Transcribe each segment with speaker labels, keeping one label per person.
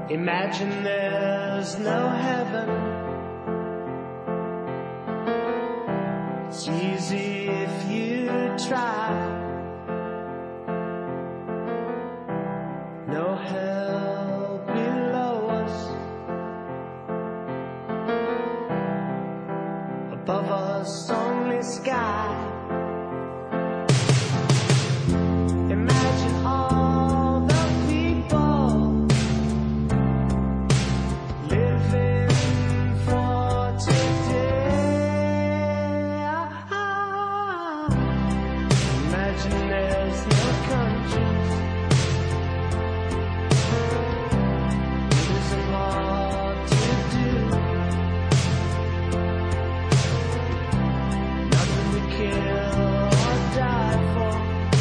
Speaker 1: Imagine there's no heaven. It's easy if you try. No hell below us. Above us only sky. Imagine all the people living for today. Imagine there's no countries. It isn't hard to do. Nothing to kill or die for.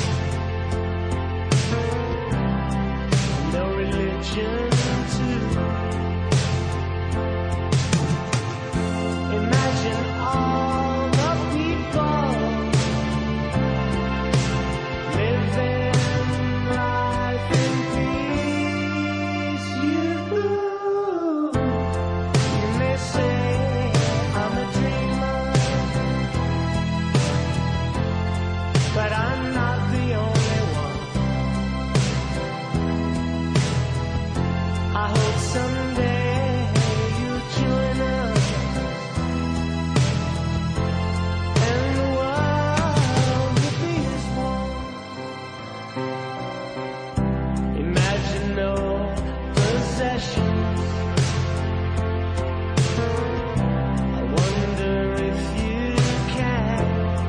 Speaker 1: No religion too. Imagine all the people living life in peace. You may say I'm a dreamer, but I'm not the only one. I hope someday you'll join us, and the world will be as one. Imagine no possessions. I wonder if you can.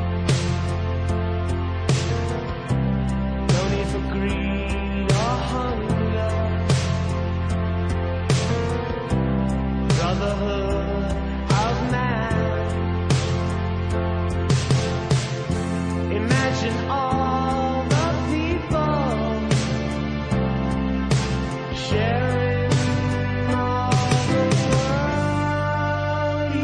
Speaker 1: No need for greed or hunger. Brotherhood of man. Imagine all the people sharing all the world.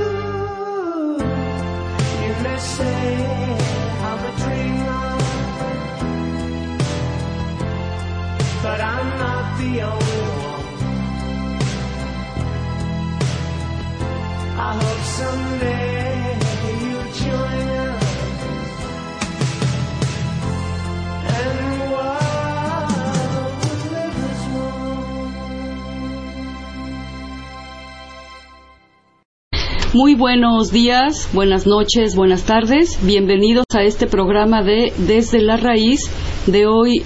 Speaker 1: You may say I'm a dreamer, but I'm not the only one. I hope someday you'll join us, and the world will live as one.
Speaker 2: Muy buenos días, buenas noches, buenas tardes. Bienvenidos a este programa de Desde la Raíz de hoy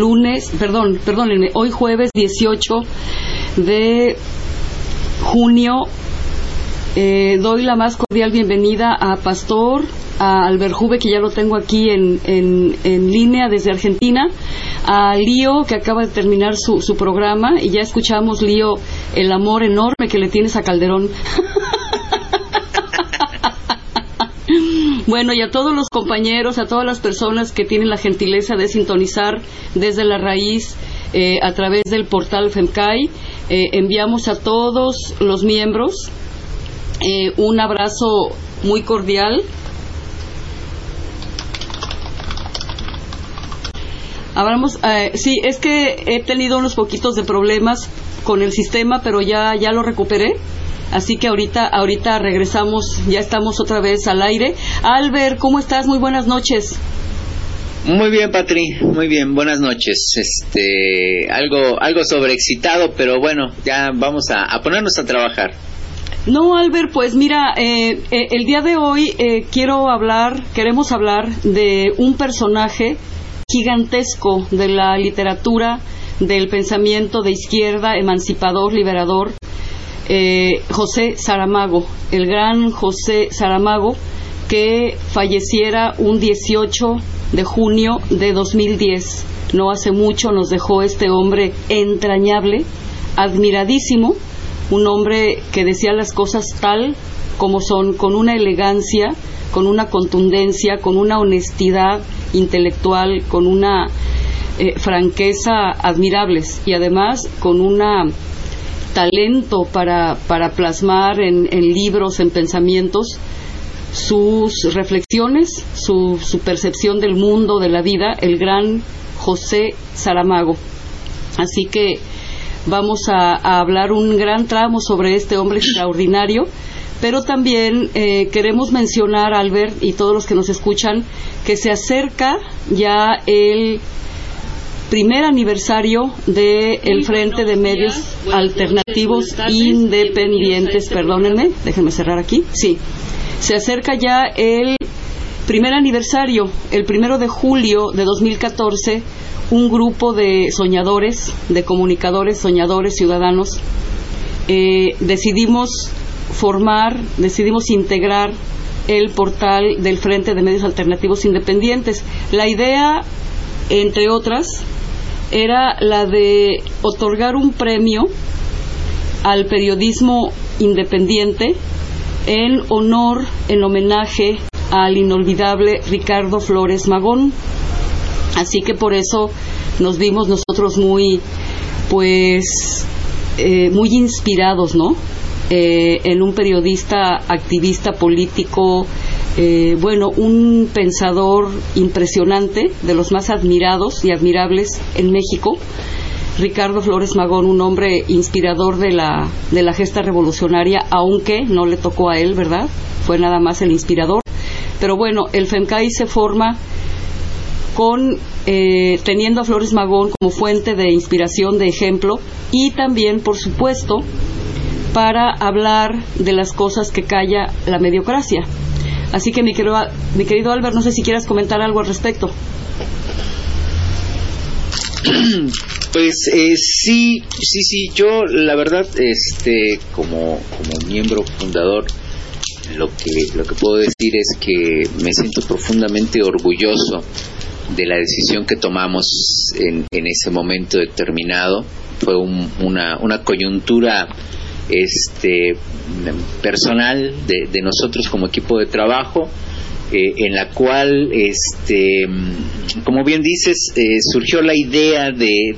Speaker 2: hoy jueves 18 de junio. Doy la más cordial bienvenida a Pastor, a Alberjube, que ya lo tengo aquí en línea desde Argentina, a Lío, que acaba de terminar su programa, y ya escuchamos, Lío, el amor enorme que le tienes a Calderón. Bueno, y a todos los compañeros, a todas las personas que tienen la gentileza de sintonizar Desde la Raíz a través del portal FEMCAI, enviamos a todos los miembros un abrazo muy cordial. Sí, es que he tenido unos poquitos de problemas con el sistema, pero ya lo recuperé. Así que ahorita regresamos, ya estamos otra vez al aire. Albert, ¿cómo estás? Muy buenas noches.
Speaker 3: Muy bien, Patri, muy bien, buenas noches. Algo sobreexcitado, pero bueno, ya vamos a ponernos a trabajar.
Speaker 2: No, Albert, pues mira, el día de hoy queremos hablar de un personaje gigantesco de la literatura, del pensamiento de izquierda, emancipador, liberador, José Saramago, el gran José Saramago, que falleciera un 18 de junio de 2010. No hace mucho nos dejó este hombre entrañable, admiradísimo, un hombre que decía las cosas tal como son, con una elegancia, con una contundencia, con una honestidad intelectual, con una franqueza admirables, y además con una talento para plasmar en libros, en pensamientos, sus reflexiones, su percepción del mundo, de la vida, el gran José Saramago. Así que vamos a hablar un gran tramo sobre este hombre extraordinario, pero también queremos mencionar, Albert, y todos los que nos escuchan, que se acerca ya el primer aniversario del Frente de Medios Alternativos Independientes. Perdónenme, déjenme cerrar aquí. Sí, se acerca ya el primer aniversario, el 1 de julio de 2014, un grupo de soñadores, de comunicadores, soñadores, ciudadanos, decidimos integrar el portal del Frente de Medios Alternativos Independientes. La idea, entre otras, era la de otorgar un premio al periodismo independiente en homenaje al inolvidable Ricardo Flores Magón. Así que por eso nos vimos nosotros muy inspirados, ¿no? En un periodista, activista político, un pensador impresionante, de los más admirados y admirables en México, Ricardo Flores Magón, un hombre inspirador de la gesta revolucionaria, aunque no le tocó a él, ¿verdad? Fue nada más el inspirador. Pero bueno, el FEMCAI se forma teniendo a Flores Magón como fuente de inspiración, de ejemplo, y también, por supuesto, para hablar de las cosas que calla la mediocracia. Así que mi querido Albert, no sé si quieras comentar algo al respecto.
Speaker 3: Pues sí, yo la verdad, como miembro fundador, lo que puedo decir es que me siento profundamente orgulloso de la decisión que tomamos en ese momento determinado. Fue una coyuntura personal de nosotros como equipo de trabajo, en la cual como bien dices, surgió la idea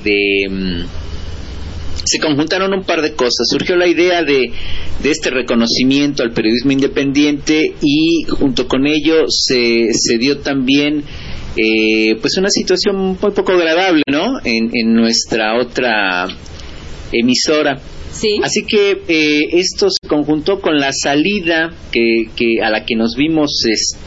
Speaker 3: se conjuntaron un par de cosas. Surgió la idea de este reconocimiento al periodismo independiente, y junto con ello se dio también pues una situación muy poco agradable, ¿no? En nuestra otra emisora.
Speaker 2: Sí.
Speaker 3: Así que esto se conjuntó con la salida que a la que nos vimos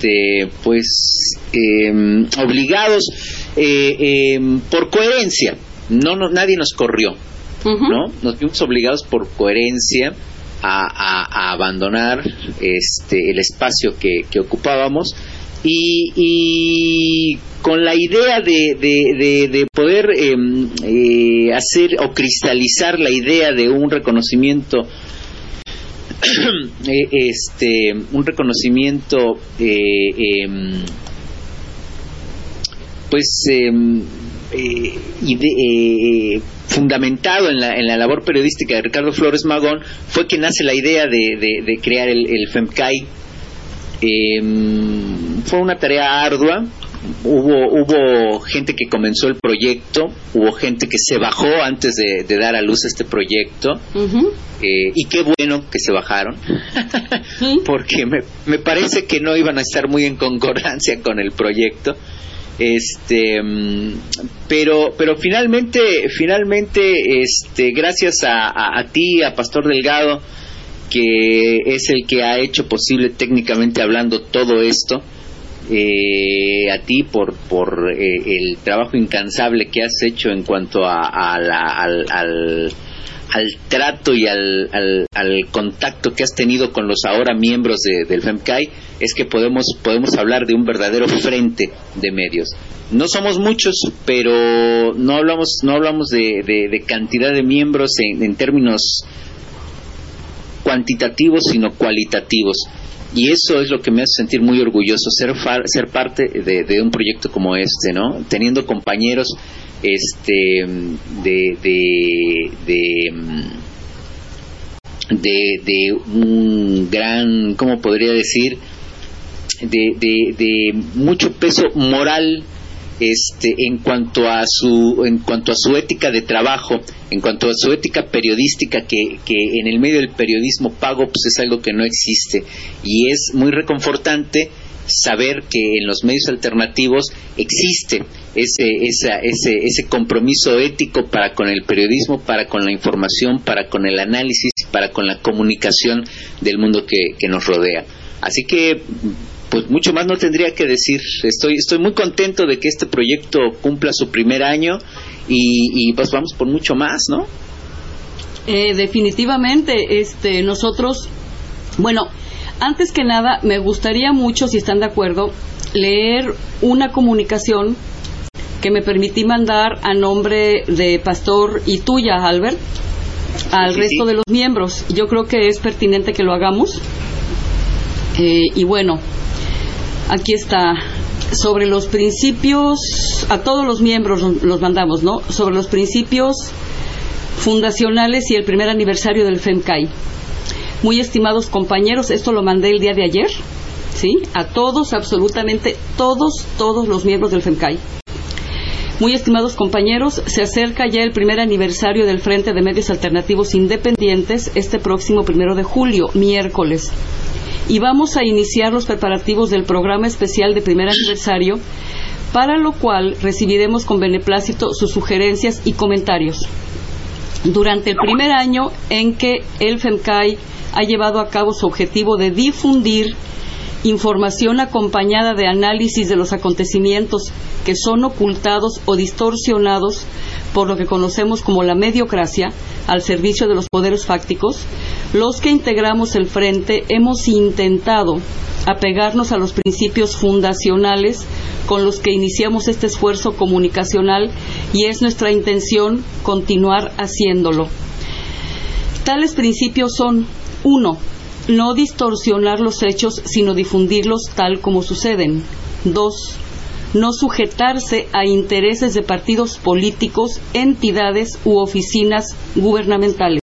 Speaker 3: obligados por coherencia. Nadie nos corrió, ¿no? Nos vimos obligados por coherencia a abandonar el espacio que ocupábamos, y con la idea de poder hacer o cristalizar la idea de un reconocimiento fundamentado en la labor periodística de Ricardo Flores Magón, fue que nace la idea de crear el FEMCAI. Fue una tarea ardua. Hubo gente que comenzó el proyecto, hubo gente que se bajó antes de dar a luz este proyecto, y qué bueno que se bajaron, porque me parece que no iban a estar muy en concordancia con el proyecto. Pero finalmente gracias a ti, a Pastor Delgado, que es el que ha hecho posible técnicamente hablando todo esto, a ti por el trabajo incansable que has hecho en cuanto al trato y al contacto que has tenido con los ahora miembros del FEMCAI, es que podemos hablar de un verdadero frente de medios. No somos muchos, pero no hablamos de cantidad de miembros en términos cuantitativos, sino cualitativos. Y eso es lo que me hace sentir muy orgulloso, ser parte de un proyecto como este, ¿no? Teniendo compañeros de un gran, ¿cómo podría decir? De mucho peso moral, en cuanto a su ética de trabajo, en cuanto a su ética periodística, que en el medio del periodismo pago pues es algo que no existe, y es muy reconfortante saber que en los medios alternativos existe ese compromiso ético para con el periodismo, para con la información, para con el análisis, para con la comunicación del mundo que nos rodea. Así que, pues mucho más no tendría que decir. Estoy muy contento de que este proyecto cumpla su primer año y pues vamos por mucho más, ¿no?
Speaker 2: Definitivamente, nosotros, bueno, antes que nada, me gustaría mucho, si están de acuerdo, leer una comunicación que me permití mandar a nombre de Pastor y tuya, Albert, al resto de los miembros. Yo creo que es pertinente que lo hagamos. Y bueno, aquí está. Sobre los principios, a todos los miembros los mandamos, ¿no? Sobre los principios fundacionales y el primer aniversario del FEMCAI. Muy estimados compañeros, esto lo mandé el día de ayer, ¿sí? A todos, absolutamente todos los miembros del FEMCAI. Muy estimados compañeros, se acerca ya el primer aniversario del Frente de Medios Alternativos Independientes este próximo 1 de julio, miércoles. Y vamos a iniciar los preparativos del programa especial de primer aniversario, para lo cual recibiremos con beneplácito sus sugerencias y comentarios. Durante el primer año en que el FEMCAI ha llevado a cabo su objetivo de difundir información acompañada de análisis de los acontecimientos que son ocultados o distorsionados por lo que conocemos como la mediocracia al servicio de los poderes fácticos, los que integramos el Frente hemos intentado apegarnos a los principios fundacionales con los que iniciamos este esfuerzo comunicacional y es nuestra intención continuar haciéndolo. Tales principios son: 1. No distorsionar los hechos, sino difundirlos tal como suceden. 2. No sujetarse a intereses de partidos políticos, entidades u oficinas gubernamentales.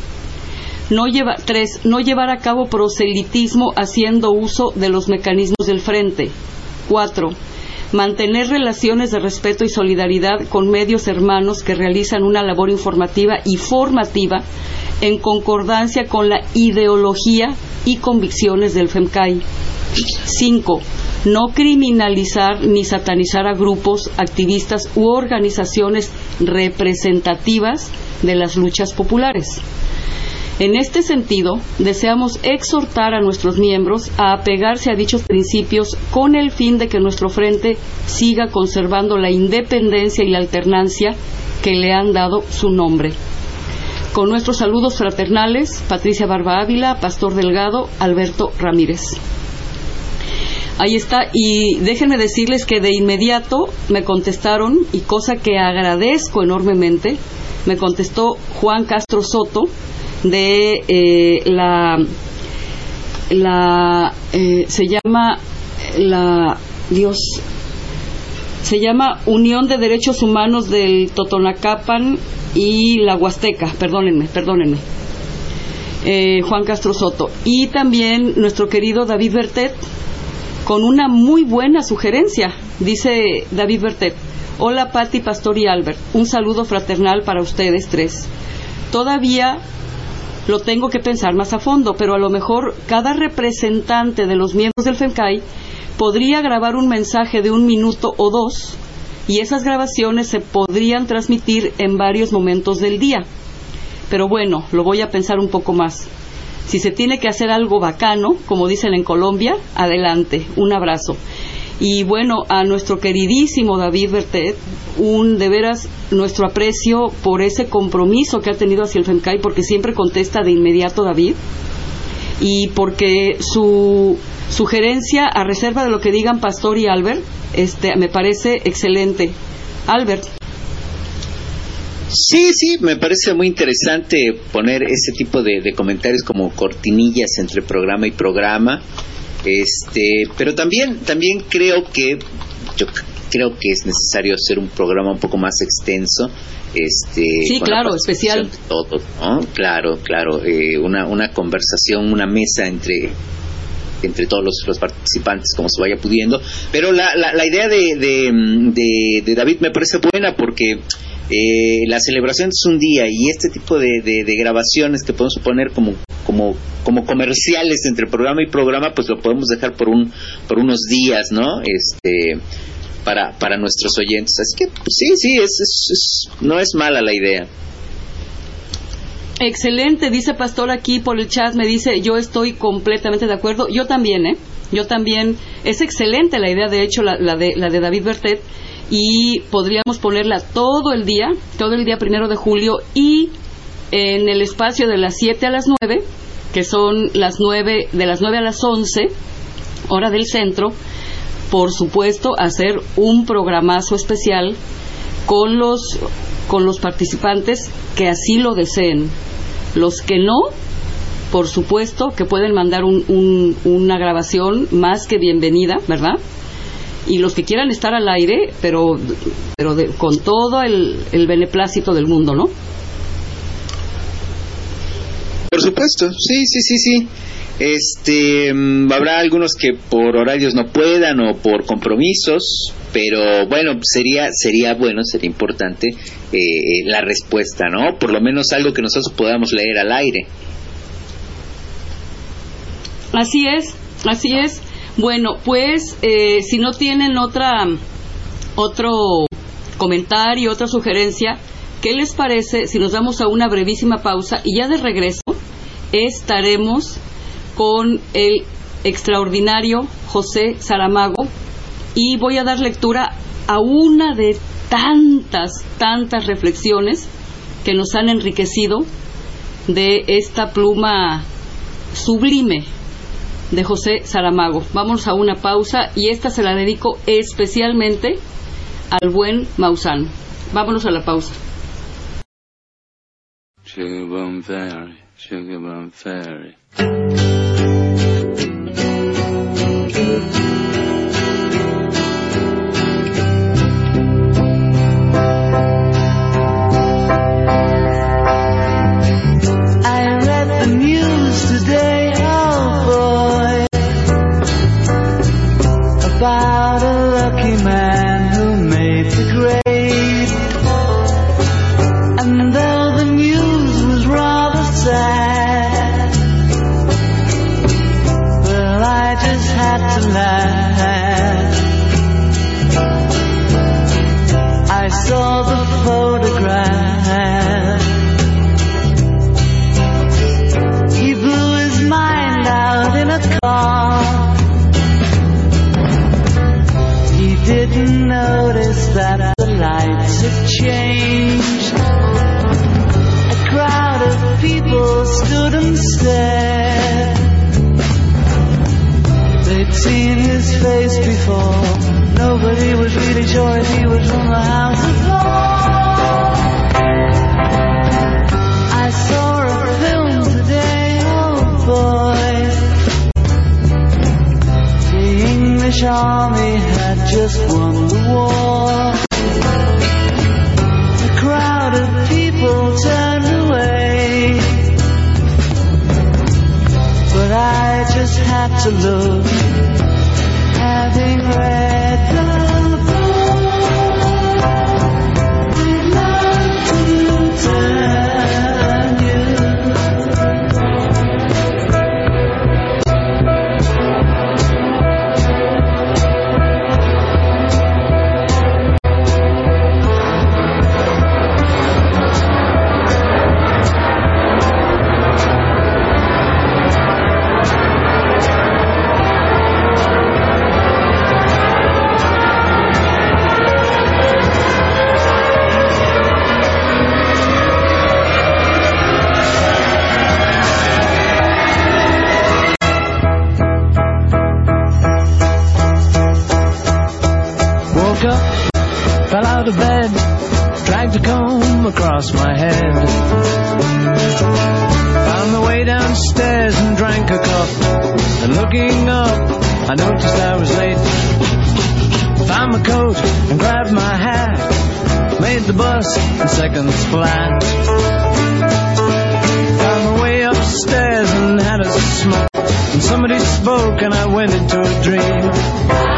Speaker 2: 3. No llevar a cabo proselitismo haciendo uso de los mecanismos del Frente. 4. Mantener relaciones de respeto y solidaridad con medios hermanos que realizan una labor informativa y formativa en concordancia con la ideología y convicciones del FEMCAI. 5. No criminalizar ni satanizar a grupos, activistas u organizaciones representativas de las luchas populares. En este sentido, deseamos exhortar a nuestros miembros a apegarse a dichos principios con el fin de que nuestro Frente siga conservando la independencia y la alternancia que le han dado su nombre. Con nuestros saludos fraternales, Patricia Barba Ávila, Pastor Delgado, Alberto Ramírez. Ahí está, y déjenme decirles que de inmediato me contestaron, y cosa que agradezco enormemente, me contestó Juan Castro Soto, de se llama Unión de Derechos Humanos del Totonacapan y la Huasteca, perdónenme, Juan Castro Soto, y también nuestro querido David Bertet, con una muy buena sugerencia. Dice David Bertet: hola Pati, Pastor y Albert, un saludo fraternal para ustedes tres. Todavía lo tengo que pensar más a fondo, pero a lo mejor cada representante de los miembros del FEMCAI podría grabar un mensaje de 1 minuto o 2, y esas grabaciones se podrían transmitir en varios momentos del día. Pero bueno, lo voy a pensar un poco más. Si se tiene que hacer algo bacano, como dicen en Colombia, adelante, un abrazo. Y bueno, a nuestro queridísimo David Bertet, de veras nuestro aprecio por ese compromiso que ha tenido hacia el FEMCAI, porque siempre contesta de inmediato David, y porque su sugerencia, a reserva de lo que digan Pastor y Albert, me parece excelente. Albert.
Speaker 3: Sí, me parece muy interesante poner ese tipo de comentarios como cortinillas entre programa y programa. Pero también creo que es necesario hacer un programa un poco más extenso.
Speaker 2: Sí, claro, especial.
Speaker 3: De todos, ¿no? Claro, una conversación, una mesa entre todos los participantes, como se vaya pudiendo. Pero la idea de David me parece buena, porque la celebración es un día, y este tipo de grabaciones que podemos poner como comerciales entre programa y programa, pues lo podemos dejar por unos días, ¿no? para nuestros oyentes. Así que pues, sí, no es mala la idea.
Speaker 2: Excelente, dice Pastor aquí por el chat, me dice, yo estoy completamente de acuerdo. Yo también, es excelente la idea, de hecho, la de David Bertet, y podríamos ponerla todo el día 1 de julio, y en el espacio de las 7 a las 9, que son de las 9 a las 11, hora del centro, por supuesto, hacer un programazo especial con los participantes que así lo deseen. Los que no, por supuesto, que pueden mandar una grabación más que bienvenida, ¿verdad? Y los que quieran estar al aire, pero con todo el beneplácito del mundo, ¿no?
Speaker 3: Por supuesto, sí. Habrá algunos que por horarios no puedan o por compromisos, pero bueno, sería importante la respuesta, ¿no? Por lo menos algo que nosotros podamos leer al aire.
Speaker 2: Así es. Bueno, pues si no tienen otro comentario, otra sugerencia, ¿qué les parece si nos damos a una brevísima pausa y ya de regreso estaremos con el extraordinario José Saramago, y voy a dar lectura a una de tantas reflexiones que nos han enriquecido de esta pluma sublime de José Saramago. Vamos a una pausa y esta se la dedico especialmente al buen Maussan. Vámonos a la pausa.
Speaker 4: Sugar Bum Fairy.
Speaker 1: About a lucky man who made the grade. And though the news was rather sad, well, I just had to laugh. I saw the photograph. He blew his mind out in a car. Didn't notice that the lights had changed. A crowd of people stood and stared. They'd seen his face before. Nobody was really sure if he was from the House of Lords. I saw a film today, oh boy. The English army had just won the war. A crowd of people turned away, but I just had to look, having read the book. I'd love to tell you. Fell out of bed, dragged a comb across my head. Found my way downstairs and drank a cup. And looking up, I noticed I was late. Found my coat and grabbed my hat. Made the bus in seconds flat. Found my way upstairs and had a smoke. And somebody spoke and I went into a dream.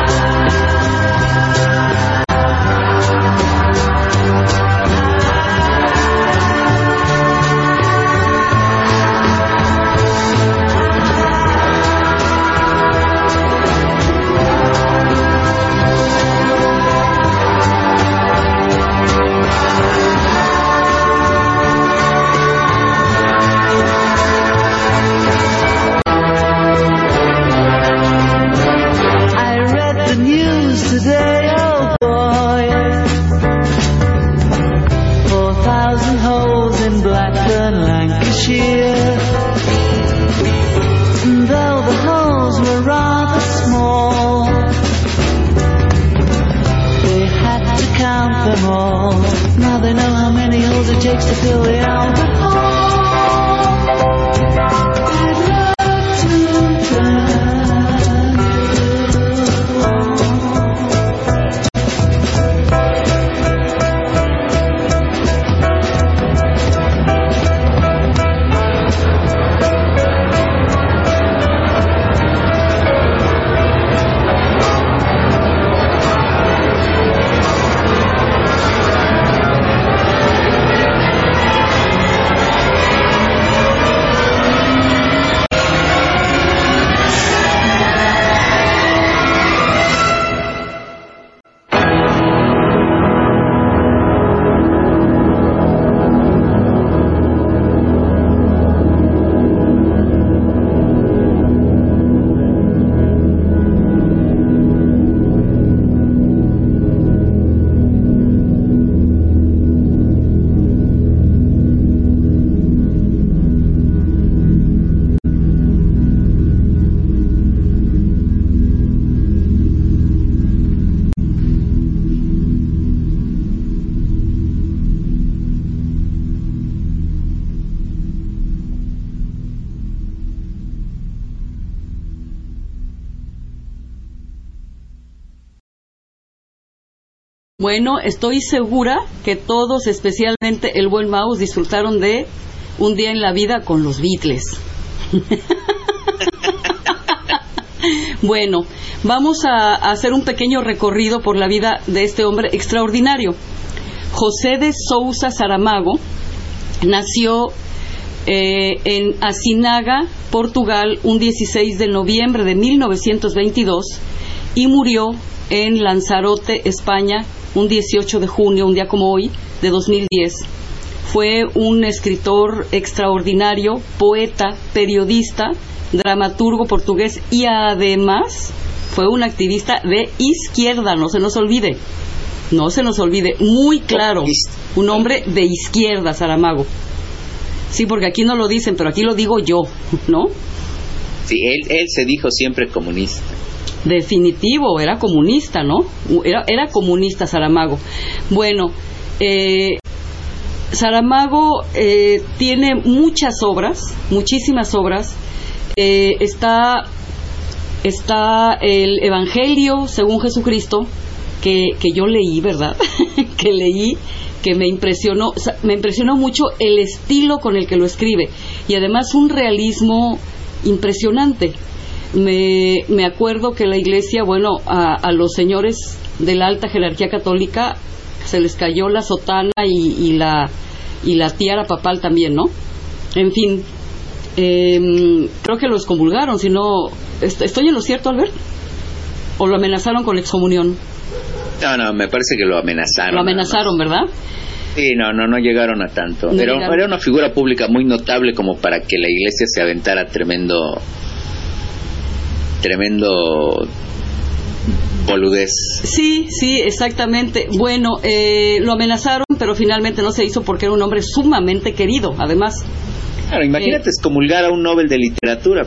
Speaker 1: cheer. And though the holes were rather small, they had to count them all. Now they know how many holes it takes to fill the Albert Hall. I'd love to tell you.
Speaker 2: Bueno, estoy segura que todos, especialmente el buen Maus, disfrutaron de Un día en la vida con los Beatles. Bueno, vamos a hacer un pequeño recorrido por la vida de este hombre extraordinario. José de Sousa Saramago nació en Asinaga, Portugal, un 16 de noviembre de 1922 y murió en Lanzarote, España, un 18 de junio, un día como hoy, de 2010. Fue un escritor extraordinario, poeta, periodista, dramaturgo portugués y además fue un activista de izquierda, no se nos olvide, muy claro, un hombre de izquierda, Saramago. Sí, porque aquí no lo dicen, pero aquí lo digo yo, ¿no?
Speaker 3: Sí, él se dijo siempre comunista.
Speaker 2: Definitivo, era comunista, ¿no? Era comunista Saramago. Bueno, Saramago tiene muchas obras, muchísimas obras. Está el Evangelio según Jesucristo, que yo leí, ¿verdad? que me impresionó mucho el estilo con el que lo escribe y además un realismo impresionante. Me acuerdo que la iglesia, bueno, a los señores de la alta jerarquía católica se les cayó la sotana y la tiara papal también, ¿no? En fin, creo que lo excomulgaron, si no... ¿Estoy en lo cierto, Albert? ¿O lo amenazaron con la excomunión?
Speaker 3: No, me parece que lo amenazaron.
Speaker 2: Lo amenazaron, ¿verdad?
Speaker 3: Sí, no llegaron a tanto. Era una figura pública muy notable como para que la iglesia se aventara tremendo boludez. Sí, exactamente. Bueno, lo amenazaron, pero finalmente no se hizo porque era un hombre sumamente querido, además. Claro, imagínate excomulgar a un Nobel de literatura.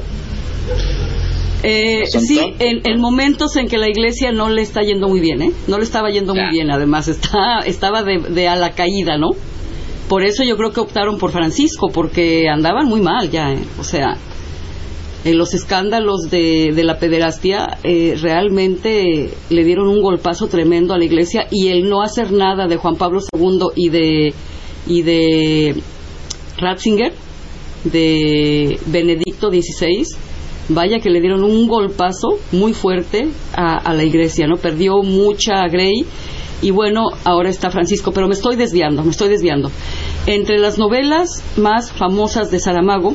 Speaker 2: Sí, en momentos en que la iglesia no le está yendo muy bien, no le estaba yendo muy bien, además estaba de a la caída, ¿no? Por eso yo creo que optaron por Francisco, porque andaban muy mal ya, o sea, los escándalos de la pederastia realmente le dieron un golpazo tremendo a la iglesia, y el no hacer nada de Juan Pablo II y de Ratzinger, de Benedicto XVI, vaya que le dieron un golpazo muy fuerte a la iglesia, ¿no? Perdió mucha Grey y bueno, ahora está Francisco, pero me estoy desviando. Entre las novelas más famosas de Saramago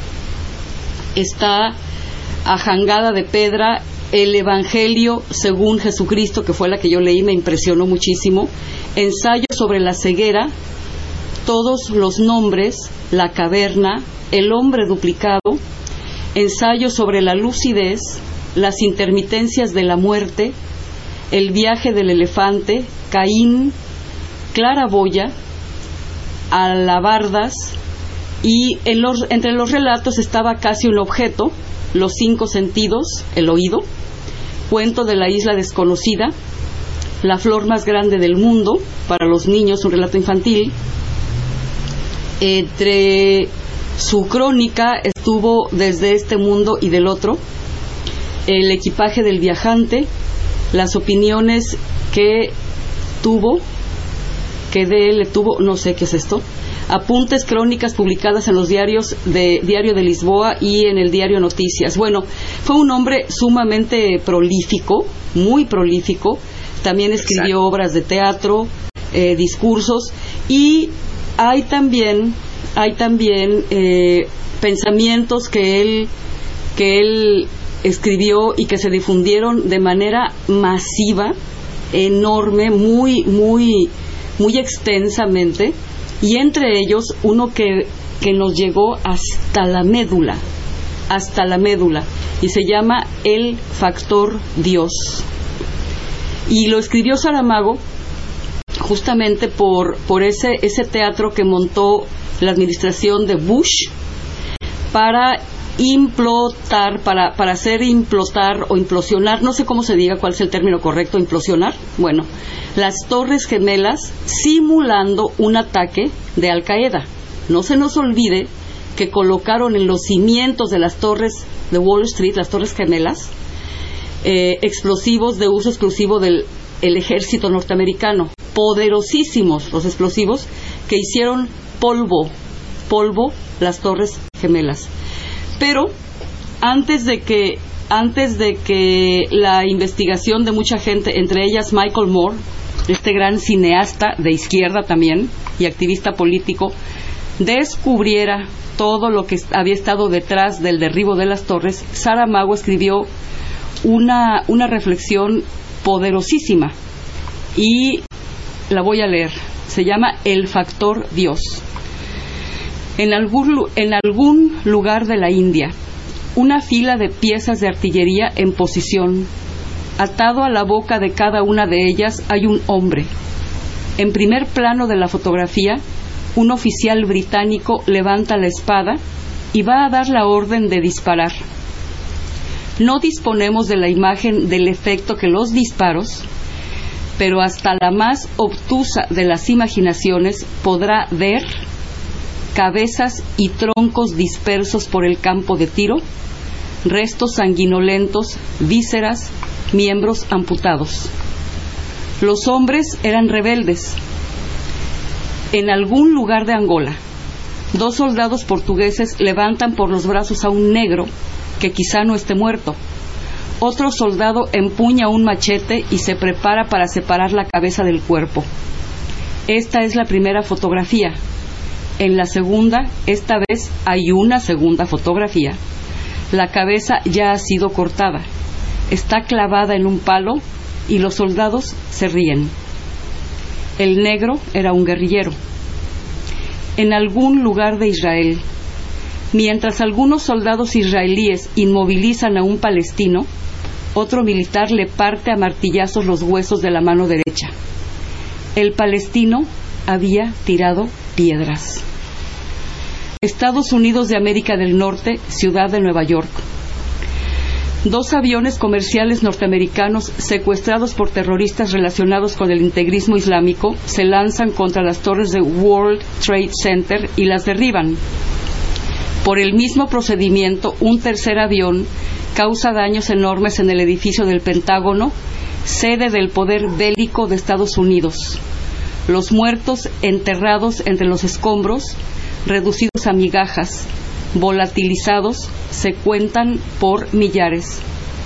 Speaker 2: está A Jangada de Pedra, El Evangelio según Jesucristo, que fue la que yo leí, me impresionó muchísimo, Ensayo sobre la ceguera, Todos los nombres, La caverna, El hombre duplicado, Ensayo sobre la lucidez, Las intermitencias de la muerte, El viaje del elefante, Caín, Claraboya, Alabardas Y entre los relatos estaba Casi un objeto, Los 5 sentidos, El oído, Cuento de la isla desconocida, La flor más grande del mundo, para los niños, un relato infantil. Entre su crónica estuvo Desde este mundo y del otro, El equipaje del viajante, Las opiniones que de él le tuvo, no sé qué es esto, Apuntes, crónicas publicadas en los diarios de Diario de Lisboa y en el diario Noticias. Bueno, fue un hombre sumamente prolífico, muy prolífico. También escribió obras de teatro, discursos, y hay también pensamientos que él escribió y que se difundieron de manera masiva, enorme, muy extensamente, y entre ellos uno que nos llegó hasta la médula, y se llama El factor Dios. Y lo escribió Saramago justamente por ese teatro que montó la administración de Bush para implotar, para hacer implotar o implosionar, no sé cómo se diga, cuál es el término correcto, implosionar, bueno, las Torres Gemelas, simulando un ataque de Al Qaeda. No se nos olvide que colocaron en los cimientos de las torres de Wall Street, las Torres Gemelas, explosivos de uso exclusivo del ejército norteamericano, poderosísimos los explosivos que hicieron polvo las Torres Gemelas. Pero antes de que la investigación de mucha gente, entre ellas Michael Moore, este gran cineasta de izquierda también y activista político, descubriera todo lo que había estado detrás del derribo de las torres, Saramago escribió una reflexión poderosísima, y la voy a leer. Se llama El factor Dios. En algún lugar de la India, una fila de piezas de artillería en posición. Atado a la boca de cada una de ellas hay un hombre. En primer plano de la fotografía, un oficial británico levanta la espada y va a dar la orden de disparar. No disponemos de la imagen del efecto que los disparos, pero hasta la más obtusa de las imaginaciones podrá ver cabezas y troncos dispersos por el campo de tiro, restos sanguinolentos, vísceras, miembros amputados. Los hombres eran rebeldes. En algún lugar de Angola, 2 soldados portugueses levantan por los brazos a un negro que quizá no esté muerto. Otro soldado empuña un machete y se prepara para separar la cabeza del cuerpo. Esta es la primera fotografía. En la segunda, esta vez hay una segunda fotografía. La cabeza ya ha sido cortada. Está clavada en un palo y los soldados se ríen. El negro era un guerrillero. En algún lugar de Israel, mientras algunos soldados israelíes inmovilizan a un palestino, otro militar le parte a martillazos los huesos de la mano derecha. El palestino había tirado piedras. Estados Unidos de América del Norte, ciudad de Nueva York. 2 aviones comerciales norteamericanos secuestrados por terroristas relacionados con el integrismo islámico se lanzan contra las torres de World Trade Center y las derriban. Por el mismo procedimiento, un tercer avión causa daños enormes en el edificio del Pentágono, sede del poder bélico de Estados Unidos. Los muertos enterrados entre los escombros, reducidos a migajas, volatilizados, se cuentan por millares.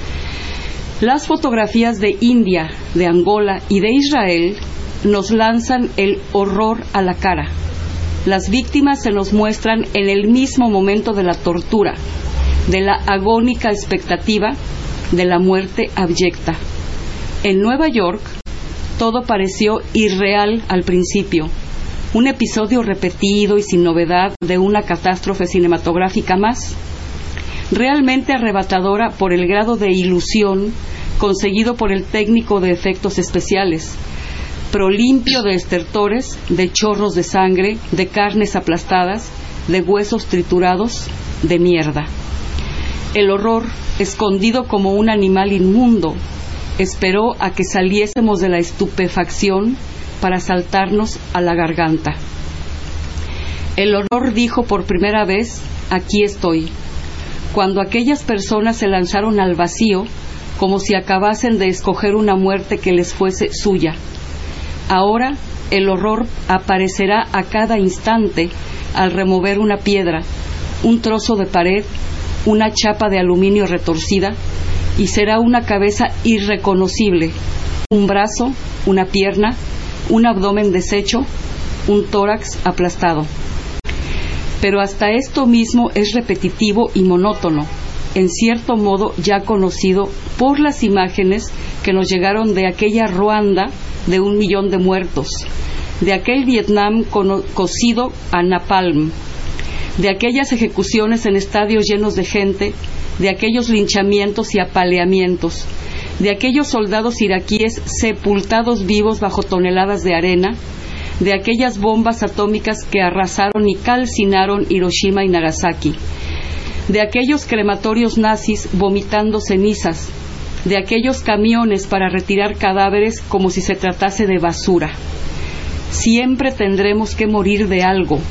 Speaker 2: Las fotografías de India, de Angola y de Israel nos lanzan el horror a la cara. Las víctimas se nos muestran en el mismo momento de la tortura, de la agónica expectativa, de la muerte abyecta. En Nueva York, todo pareció irreal al principio, un episodio repetido y sin novedad de una catástrofe cinematográfica más, realmente arrebatadora por el grado de ilusión conseguido por el técnico de efectos especiales, prolimpio de estertores, de chorros de sangre, de carnes aplastadas, de huesos triturados, de mierda. El horror, escondido como un animal inmundo, esperó a que saliésemos de la estupefacción para saltarnos a la garganta. El horror dijo por primera vez: aquí estoy, cuando aquellas personas se lanzaron al vacío como si acabasen de escoger una muerte que les fuese suya. Ahora el horror aparecerá a cada instante al remover una piedra, un trozo de pared, una chapa de aluminio retorcida, y será una cabeza irreconocible, un brazo, una pierna, un abdomen deshecho, un tórax aplastado. Pero hasta esto mismo es repetitivo y monótono, en cierto modo ya conocido por las imágenes que nos llegaron de aquella Ruanda de 1 millón de muertos, de aquel Vietnam cocido a napalm, de aquellas ejecuciones en estadios llenos de gente, de aquellos linchamientos y apaleamientos, de aquellos soldados iraquíes sepultados vivos bajo toneladas de arena, de aquellas bombas atómicas que arrasaron y calcinaron Hiroshima y Nagasaki, de aquellos crematorios nazis vomitando cenizas, de aquellos camiones para retirar cadáveres como si se tratase de basura. Siempre tendremos que morir de algo,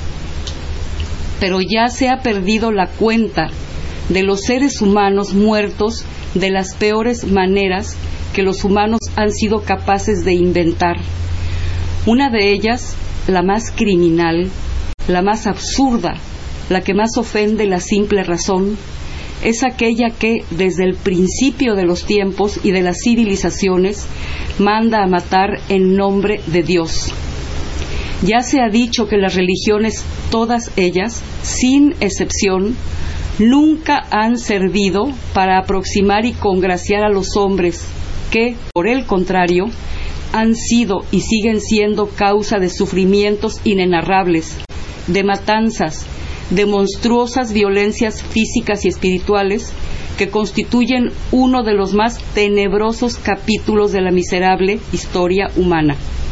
Speaker 2: pero ya se ha perdido la cuenta de los seres humanos muertos de las peores maneras que los humanos han sido capaces de inventar. Una de ellas, la más criminal, la más absurda, la que más ofende la simple razón, es aquella que, desde el principio de los tiempos y de las civilizaciones, manda a matar en nombre de Dios. Ya se ha dicho que las religiones, todas ellas, sin excepción, nunca han servido para aproximar y congraciar a los hombres, que, por el contrario, han sido y siguen siendo causa de sufrimientos inenarrables, de matanzas, de monstruosas violencias físicas y espirituales que constituyen uno de los más tenebrosos capítulos de la miserable historia humana.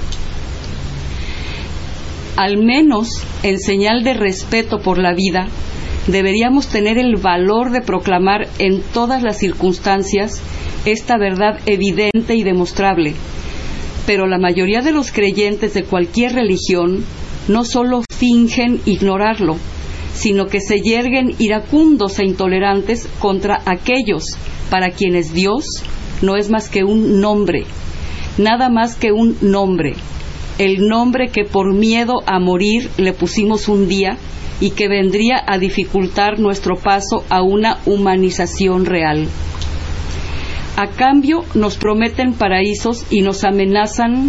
Speaker 2: Al menos, en señal de respeto por la vida, deberíamos tener el valor de proclamar en todas las circunstancias esta verdad evidente y demostrable. Pero la mayoría de los creyentes de cualquier religión no solo fingen ignorarlo, sino que se yerguen iracundos e intolerantes contra aquellos para quienes Dios no es más que un nombre, nada más que un nombre, el nombre que por miedo a morir le pusimos un día y que vendría a dificultar nuestro paso a una humanización real. A cambio nos prometen paraísos y nos amenazan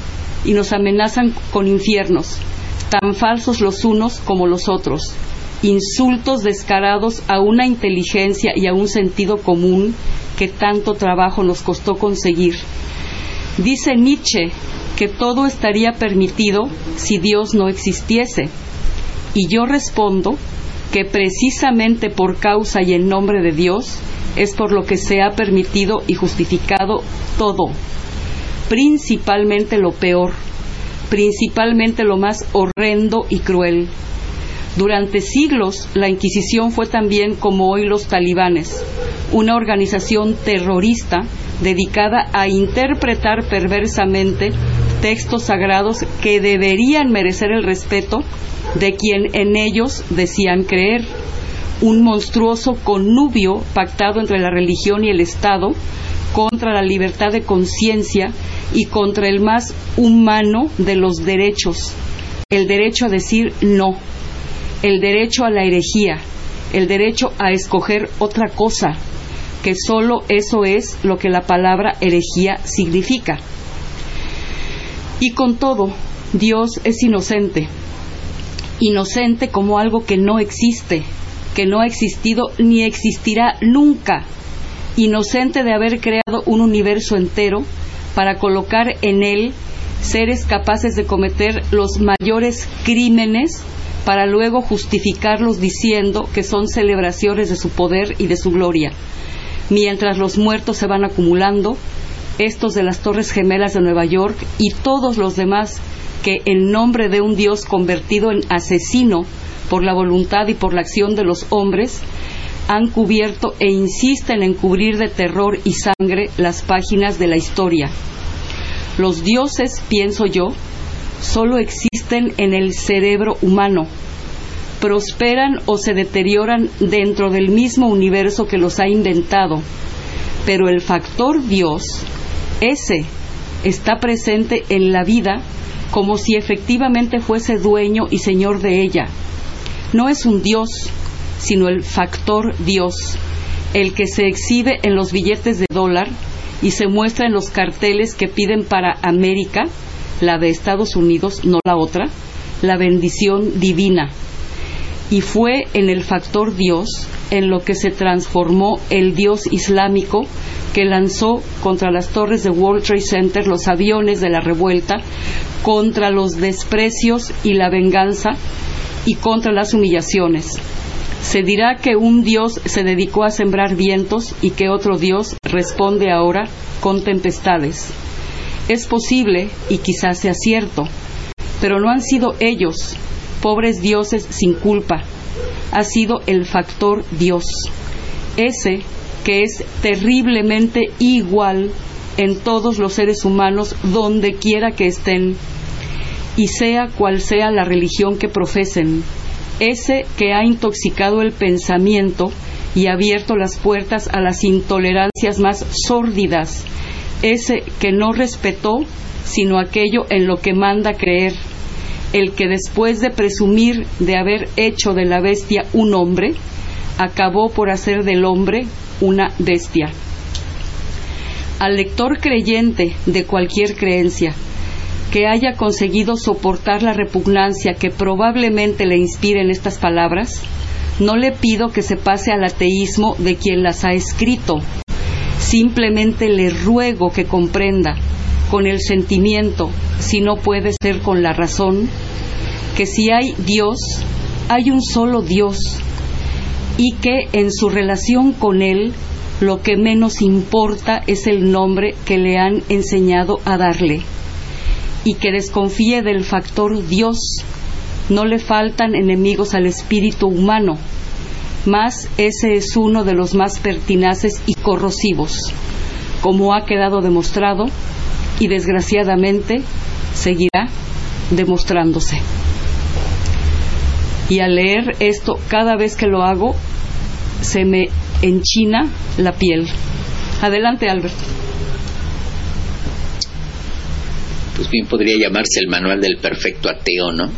Speaker 2: con infiernos, tan falsos los unos como los otros, insultos descarados a una inteligencia y a un sentido común que tanto trabajo nos costó conseguir. Dice Nietzsche que todo estaría permitido si Dios no existiese, y yo respondo que precisamente por causa y en nombre de Dios es por lo que se ha permitido y justificado todo, principalmente lo peor, principalmente lo más horrendo y cruel. Durante siglos, la Inquisición fue también, como hoy, los talibanes, una organización terrorista dedicada a interpretar perversamente textos sagrados que deberían merecer el respeto de quien en ellos decían creer. Un monstruoso connubio pactado entre la religión y el Estado contra la libertad de conciencia y contra el más humano de los derechos, el derecho a decir no, el derecho a la herejía, el derecho a escoger otra cosa, que solo eso es lo que la palabra herejía significa. Y con todo, Dios es inocente, inocente como algo que no existe, que no ha existido ni existirá nunca, inocente de haber creado un universo entero para colocar en él seres capaces de cometer los mayores crímenes para luego justificarlos diciendo que son celebraciones de su poder y de su gloria, mientras los muertos se van acumulando estos de las Torres Gemelas de Nueva York y todos los demás que en nombre de un Dios convertido en asesino por la voluntad y por la acción de los hombres, han cubierto e insisten en cubrir de terror y sangre las páginas de la historia. Los dioses, pienso yo, solo existen en el cerebro humano. Prosperan o se deterioran dentro del mismo universo que los ha inventado. Pero el factor Dios, ese, está presente en la vida como si efectivamente fuese dueño y señor de ella. No es un Dios, sino el factor Dios, el que se exhibe en los billetes de dólar y se muestra en los carteles que piden para América, la de Estados Unidos, no la otra, la bendición divina. Y fue en el factor Dios en lo que se transformó el Dios islámico que lanzó contra las torres de World Trade Center los aviones de la revuelta, contra los desprecios y la venganza y contra las humillaciones. Se dirá que un Dios se dedicó a sembrar vientos y que otro Dios responde ahora con tempestades. Es posible, y quizás sea cierto, pero no han sido ellos, pobres dioses sin culpa. Ha sido el factor Dios, ese que es terriblemente igual en todos los seres humanos donde quiera que estén, y sea cual sea la religión que profesen, ese que ha intoxicado el pensamiento y abierto las puertas a las intolerancias más sórdidas, ese que no respetó sino aquello en lo que manda creer, el que después de presumir de haber hecho de la bestia un hombre, acabó por hacer del hombre una bestia. Al lector creyente de cualquier creencia que haya conseguido soportar la repugnancia que probablemente le inspiren estas palabras, no le pido que se pase al ateísmo de quien las ha escrito. Simplemente le ruego que comprenda con el sentimiento, si no puede ser con la razón, que si hay Dios, hay un solo Dios, y que en su relación con Él lo que menos importa es el nombre que le han enseñado a darle, y que desconfíe del factor Dios. No le faltan enemigos al espíritu humano, mas ese es uno de los más pertinaces y corrosivos, como ha quedado demostrado y desgraciadamente seguirá demostrándose. Y al leer esto, cada vez que lo hago, se me enchina la piel. Adelante, Albert.
Speaker 3: Pues bien, podría llamarse el manual del perfecto ateo, ¿no?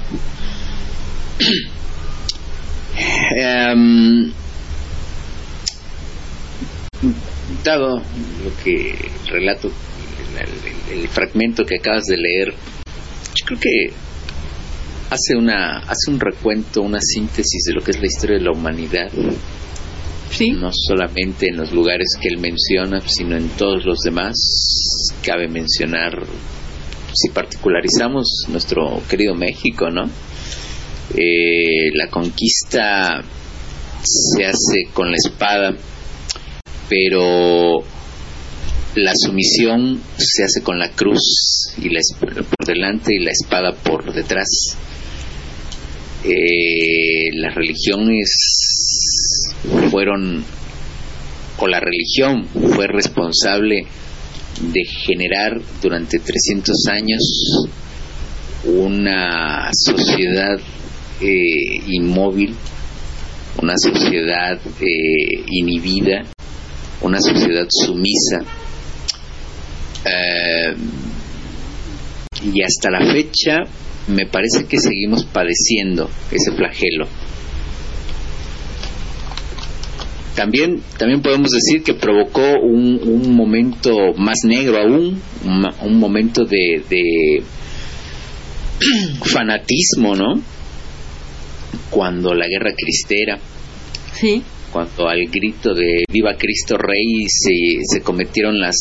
Speaker 3: Dado lo que relato, el fragmento que acabas de leer, yo creo que hace un recuento, una síntesis de lo que es la historia de la humanidad.
Speaker 2: Sí.
Speaker 3: No solamente en los lugares que él menciona, sino en todos los demás. Cabe mencionar, si particularizamos nuestro querido México, ¿no? La conquista se hace con la espada, pero la sumisión se hace con la cruz y la espada por delante y la espada por detrás. Las religiones fueron, o la religión fue responsable de generar durante 300 años una sociedad inmóvil, una sociedad inhibida, una sociedad sumisa, y hasta la fecha me parece que seguimos padeciendo ese flagelo. También podemos decir que provocó un momento más negro aún, un momento de fanatismo, ¿no? Cuando la guerra cristera,
Speaker 2: sí,
Speaker 3: cuando al grito de Viva Cristo Rey se cometieron las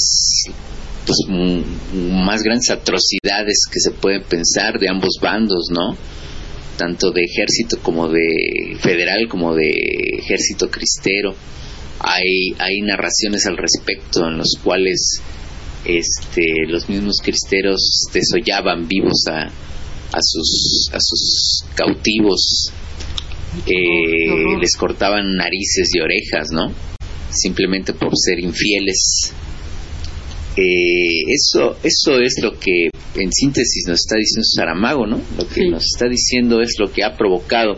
Speaker 3: más grandes atrocidades que se pueden pensar de ambos bandos, ¿no? Tanto de ejército como de federal como de ejército cristero. Hay narraciones al respecto en los cuales los mismos cristeros desollaban vivos a sus cautivos, les cortaban narices y orejas, ¿no? Simplemente por ser infieles. Eso es lo que en síntesis nos está diciendo Saramago, ¿no? Lo que nos está diciendo es lo que ha provocado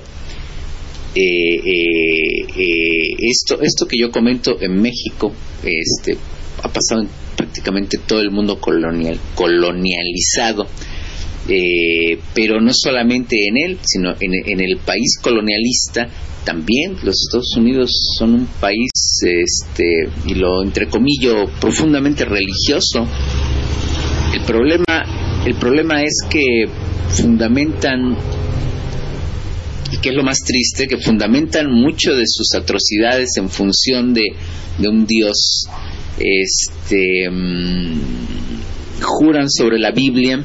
Speaker 3: esto que yo comento en México. Ha pasado en prácticamente todo el mundo colonializado, pero no solamente en él, sino en el país colonialista también. Los Estados Unidos son un país, y lo entrecomillo, profundamente religioso. El problema es que fundamentan, y que es lo más triste, que fundamentan mucho de sus atrocidades en función de un Dios. Juran sobre la Biblia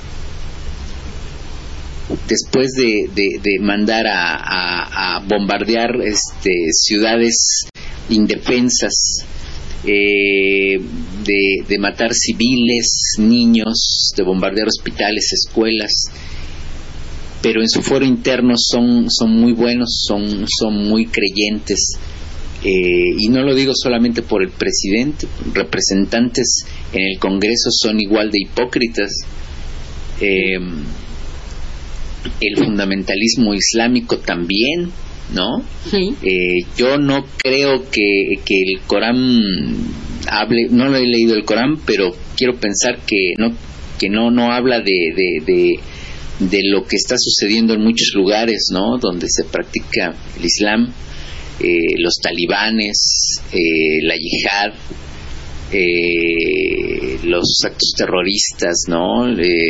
Speaker 3: después de mandar a bombardear ciudades indefensas, de matar civiles, niños, de bombardear hospitales, escuelas, pero en su foro interno son muy buenos, son muy creyentes. Y no lo digo solamente por el presidente, representantes en el Congreso son igual de hipócritas. El fundamentalismo islámico también, ¿no? Sí. Yo no creo que el Corán hable, no lo he leído el Corán, pero quiero pensar que no habla de lo que está sucediendo en muchos lugares, ¿no? Donde se practica el Islam. Los talibanes, la yihad, los actos terroristas, ¿no?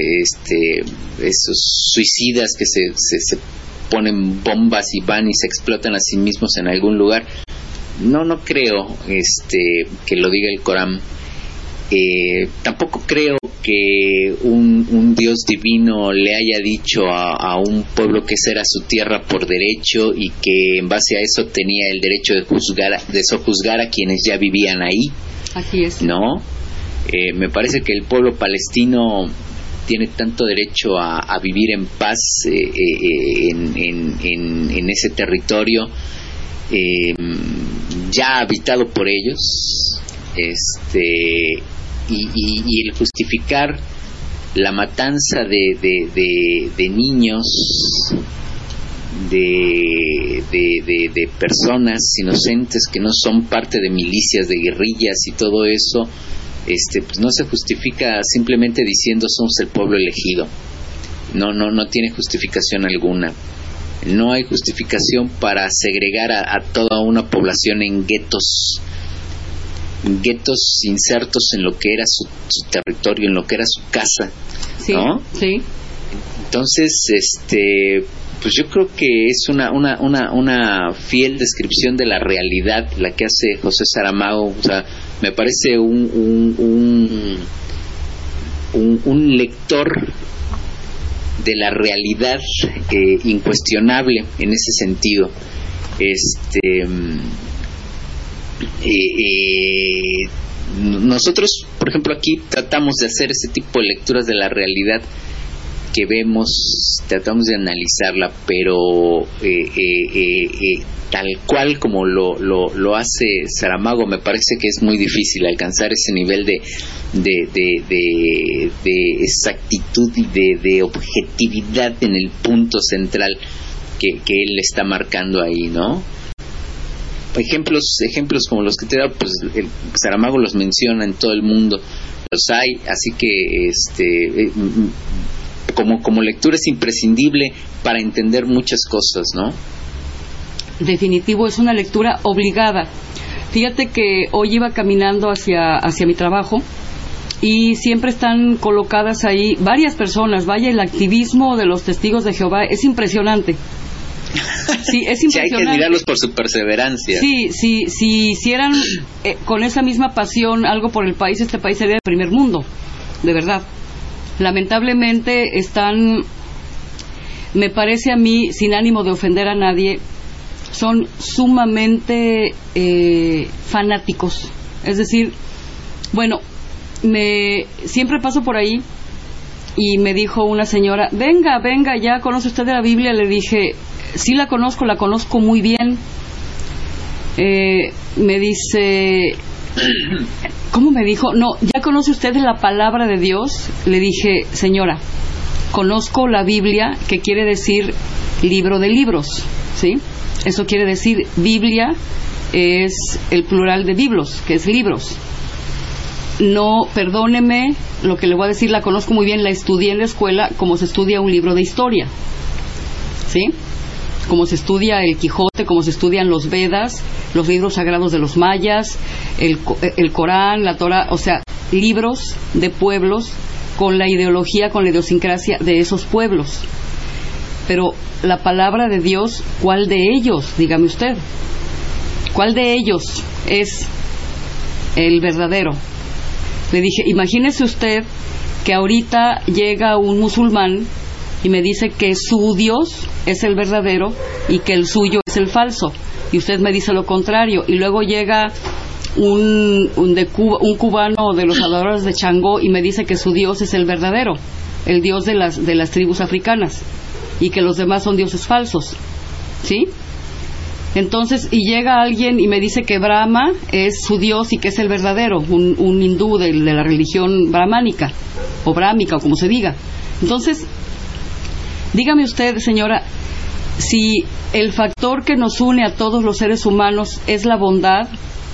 Speaker 3: Esos suicidas que se ponen bombas y van y se explotan a sí mismos en algún lugar. No creo que lo diga el Corán. Tampoco creo que un Dios divino le haya dicho a un pueblo que esa era su tierra por derecho y que en base a eso tenía el derecho de sojuzgar a quienes ya vivían ahí.
Speaker 2: Así es.
Speaker 3: ¿No? Me parece que el pueblo palestino tiene tanto derecho a vivir en paz en ese territorio ya habitado por ellos. Y el justificar la matanza de niños, de personas inocentes que no son parte de milicias, de guerrillas y todo eso, pues no se justifica simplemente diciendo somos el pueblo elegido. No tiene justificación alguna. No hay justificación para segregar a toda una población en guetos insertos en lo que era su territorio, en lo que era su casa,
Speaker 2: sí,
Speaker 3: ¿no?
Speaker 2: Sí.
Speaker 3: Entonces, pues yo creo que es una fiel descripción de la realidad la que hace José Saramago. O sea, me parece un lector de la realidad incuestionable en ese sentido. Nosotros, por ejemplo, aquí tratamos de hacer ese tipo de lecturas de la realidad que vemos, tratamos de analizarla, pero tal cual como lo hace Saramago, me parece que es muy difícil alcanzar ese nivel de exactitud y de objetividad en el punto central que él está marcando ahí, ¿no? Ejemplos como los que te he dado, pues Saramago los menciona en todo el mundo, los hay, así que como lectura es imprescindible para entender muchas cosas, ¿no?
Speaker 2: Definitivo, es una lectura obligada. Fíjate que hoy iba caminando hacia mi trabajo y siempre están colocadas ahí varias personas. Vaya, el activismo de los testigos de Jehová es impresionante. Sí, es impresionante.
Speaker 3: Sí, hay que admirarlos por su perseverancia.
Speaker 2: Sí, si hicieran con esa misma pasión algo por el país, este país sería el primer mundo, de verdad. Lamentablemente están, me parece a mí, sin ánimo de ofender a nadie, son sumamente fanáticos. Es decir, bueno, siempre paso por ahí y me dijo una señora, venga, ¿ya conoce usted de la Biblia? Le dije, sí la conozco muy bien. Me dice, ¿cómo me dijo? No, ¿ya conoce usted la palabra de Dios? Le dije, señora, conozco la Biblia, que quiere decir libro de libros, ¿sí? Eso quiere decir, Biblia es el plural de biblos, que es libros. No, perdóneme, lo que le voy a decir, la conozco muy bien, la estudié en la escuela como se estudia un libro de historia, ¿sí? Como se estudia el Quijote, como se estudian los Vedas, los libros sagrados de los mayas, el Corán, la Torah, o sea, libros de pueblos con la ideología, con la idiosincrasia de esos pueblos. Pero la palabra de Dios, ¿cuál de ellos? Dígame usted. ¿Cuál de ellos es el verdadero? Le dije, imagínese usted que ahorita llega un musulmán y me dice que su Dios es el verdadero y que el suyo es el falso, y usted me dice lo contrario, y luego llega un cubano de los adoradores de Changó y me dice que su Dios es el verdadero, el Dios de las tribus africanas, y que los demás son dioses falsos, ¿sí? Entonces, y llega alguien y me dice que Brahma es su Dios y que es el verdadero, un hindú de la religión brahmánica, o brámica, o como se diga. Entonces, dígame usted, señora, si el factor que nos une a todos los seres humanos es la bondad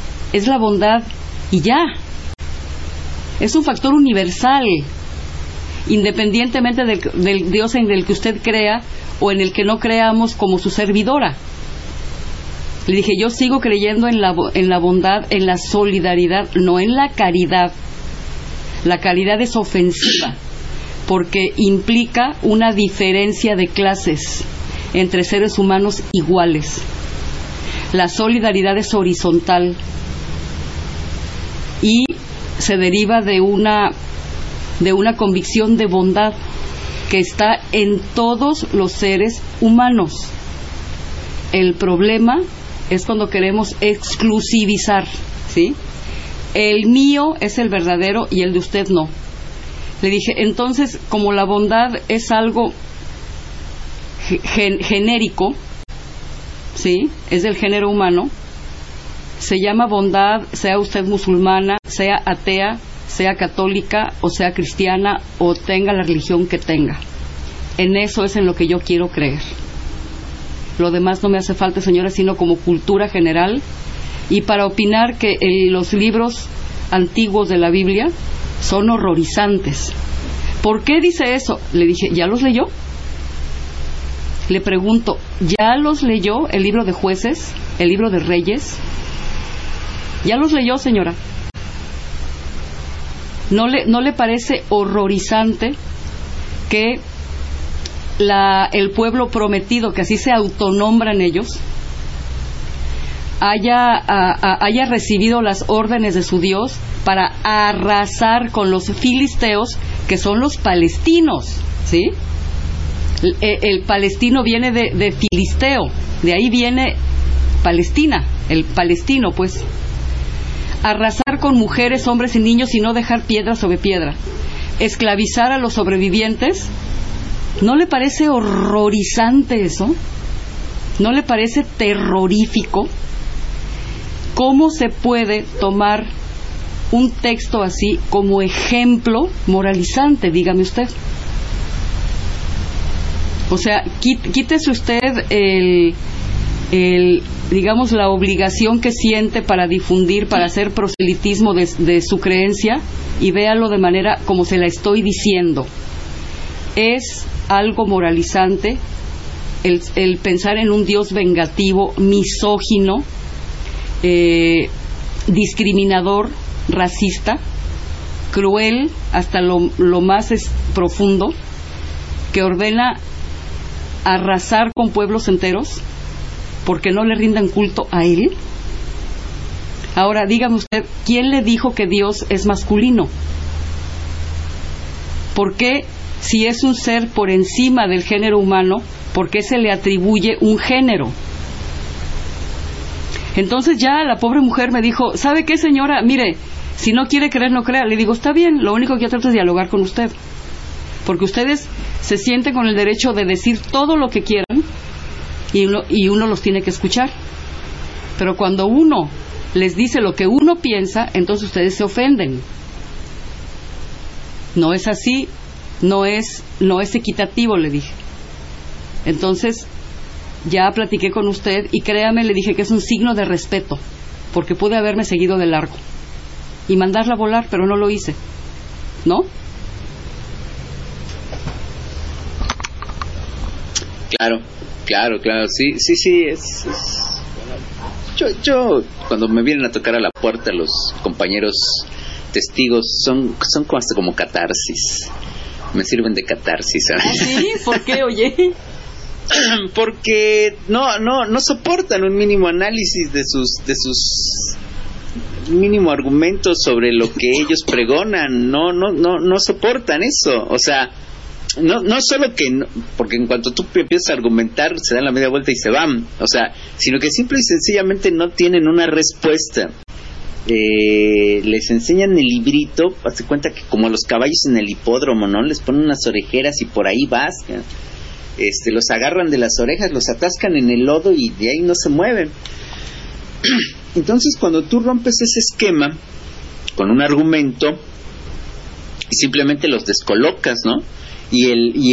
Speaker 2: y ya. Es un factor universal, independientemente del Dios en el que usted crea o en el que no creamos, como su servidora. Le dije, yo sigo creyendo en la bondad, en la solidaridad, no en la caridad. La caridad es ofensiva, porque implica una diferencia de clases entre seres humanos iguales. La solidaridad es horizontal y se deriva de una convicción de bondad que está en todos los seres humanos. El problema es cuando queremos exclusivizar, ¿sí? El mío es el verdadero y el de usted no. Le dije, entonces, como la bondad es algo genérico, ¿sí? Es del género humano, se llama bondad, sea usted musulmana, sea atea, sea católica o sea cristiana o tenga la religión que tenga. En eso es en lo que yo quiero creer. Lo demás no me hace falta, señora, sino como cultura general y para opinar que los libros antiguos de la Biblia son horrorizantes. ¿Por qué dice eso? Le dije, ¿ya los leyó? Le pregunto, ¿ya los leyó el libro de Jueces, el libro de Reyes? ¿Ya los leyó, señora? ¿No le parece horrorizante que el pueblo prometido, que así se autonombran ellos, haya recibido las órdenes de su Dios para arrasar con los filisteos, que son los palestinos, ¿sí? El palestino viene de filisteo, de ahí viene Palestina, el palestino, pues. Arrasar con mujeres, hombres y niños y no dejar piedra sobre piedra. Esclavizar a los sobrevivientes. ¿No le parece horrorizante eso? ¿No le parece terrorífico? ¿Cómo se puede tomar un texto así como ejemplo moralizante? Dígame usted. O sea, quítese usted digamos, la obligación que siente para difundir, para hacer proselitismo de su creencia, y véalo de manera como se la estoy diciendo. Es algo moralizante el pensar en un Dios vengativo, misógino, discriminador, racista, cruel hasta lo más profundo, que ordena arrasar con pueblos enteros porque no le rindan culto a él. Ahora, dígame usted, ¿quién le dijo que Dios es masculino? ¿Por qué, si es un ser por encima del género humano, por qué se le atribuye un género? Entonces ya la pobre mujer me dijo, ¿sabe qué, señora? Mire, Si no quiere creer, no crea. Le digo, está bien, lo único que yo trato es dialogar con usted. Porque ustedes se sienten con el derecho de decir todo lo que quieran y uno los tiene que escuchar. Pero cuando uno les dice lo que uno piensa, entonces ustedes se ofenden. No es así, no es equitativo, le dije. Entonces, ya platiqué con usted y créame, le dije que es un signo de respeto, porque pude haberme seguido de largo y mandarla a volar, pero no lo hice, ¿no?
Speaker 3: Claro, sí, yo cuando me vienen a tocar a la puerta los compañeros testigos son como hasta como catarsis, me sirven de catarsis, ¿sabes?
Speaker 2: ¿Ah, sí? ¿Por qué, oye?
Speaker 3: Porque no soportan un mínimo análisis de sus mínimo argumentos sobre lo que ellos pregonan, no soportan eso, o sea, no solo que porque en cuanto tú empiezas a argumentar se dan la media vuelta y se van, o sea, sino que simple y sencillamente no tienen una respuesta. Les enseñan el librito, hazte cuenta que como a los caballos en el hipódromo, ¿no? Les ponen unas orejeras y por ahí vas, los agarran de las orejas, los atascan en el lodo y de ahí no se mueven. Entonces cuando tú rompes ese esquema con un argumento y simplemente los descolocas, ¿no? Y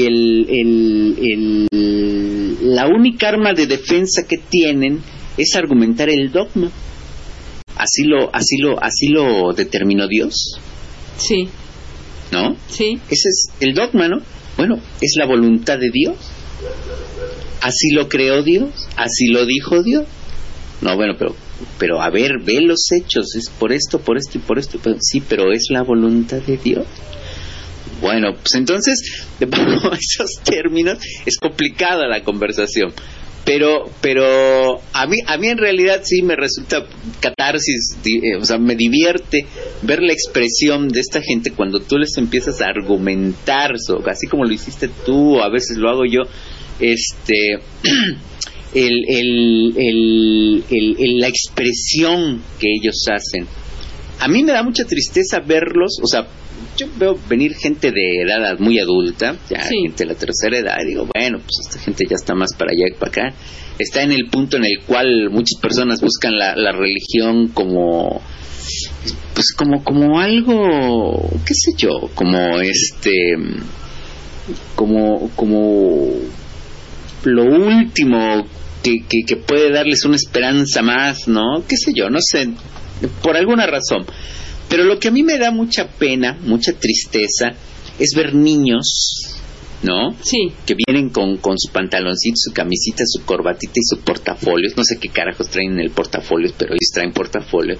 Speaker 3: la única arma de defensa que tienen es argumentar el dogma. Así lo determinó Dios.
Speaker 2: Sí.
Speaker 3: ¿No?
Speaker 2: Sí.
Speaker 3: Ese es el dogma, ¿no? Bueno, es la voluntad de Dios. Así lo creó Dios, así lo dijo Dios. No, bueno, pero a ver, ve los hechos, es por esto y por esto. Sí, pero es la voluntad de Dios. Bueno, pues entonces, bajo esos términos, es complicada la conversación. Pero a mí en realidad sí me resulta catarsis, o sea, me divierte ver la expresión de esta gente cuando tú les empiezas a argumentar, así como lo hiciste tú, o a veces lo hago yo, la expresión que ellos hacen. A mí me da mucha tristeza verlos, o sea, yo veo venir gente de edad muy adulta, ya sí, gente de la tercera edad, y digo, bueno, pues esta gente ya está más para allá que para acá. Está en el punto en el cual muchas personas buscan la religión como, pues como algo, qué sé yo, como lo último que puede darles una esperanza más, ¿no? Qué sé yo, no sé, por alguna razón. Pero lo que a mí me da mucha pena, mucha tristeza, es ver niños, ¿no? Sí. Que vienen con su pantaloncito, su camisita, su corbatita y su portafolios. No sé qué carajos traen en el portafolio, pero ellos traen portafolio.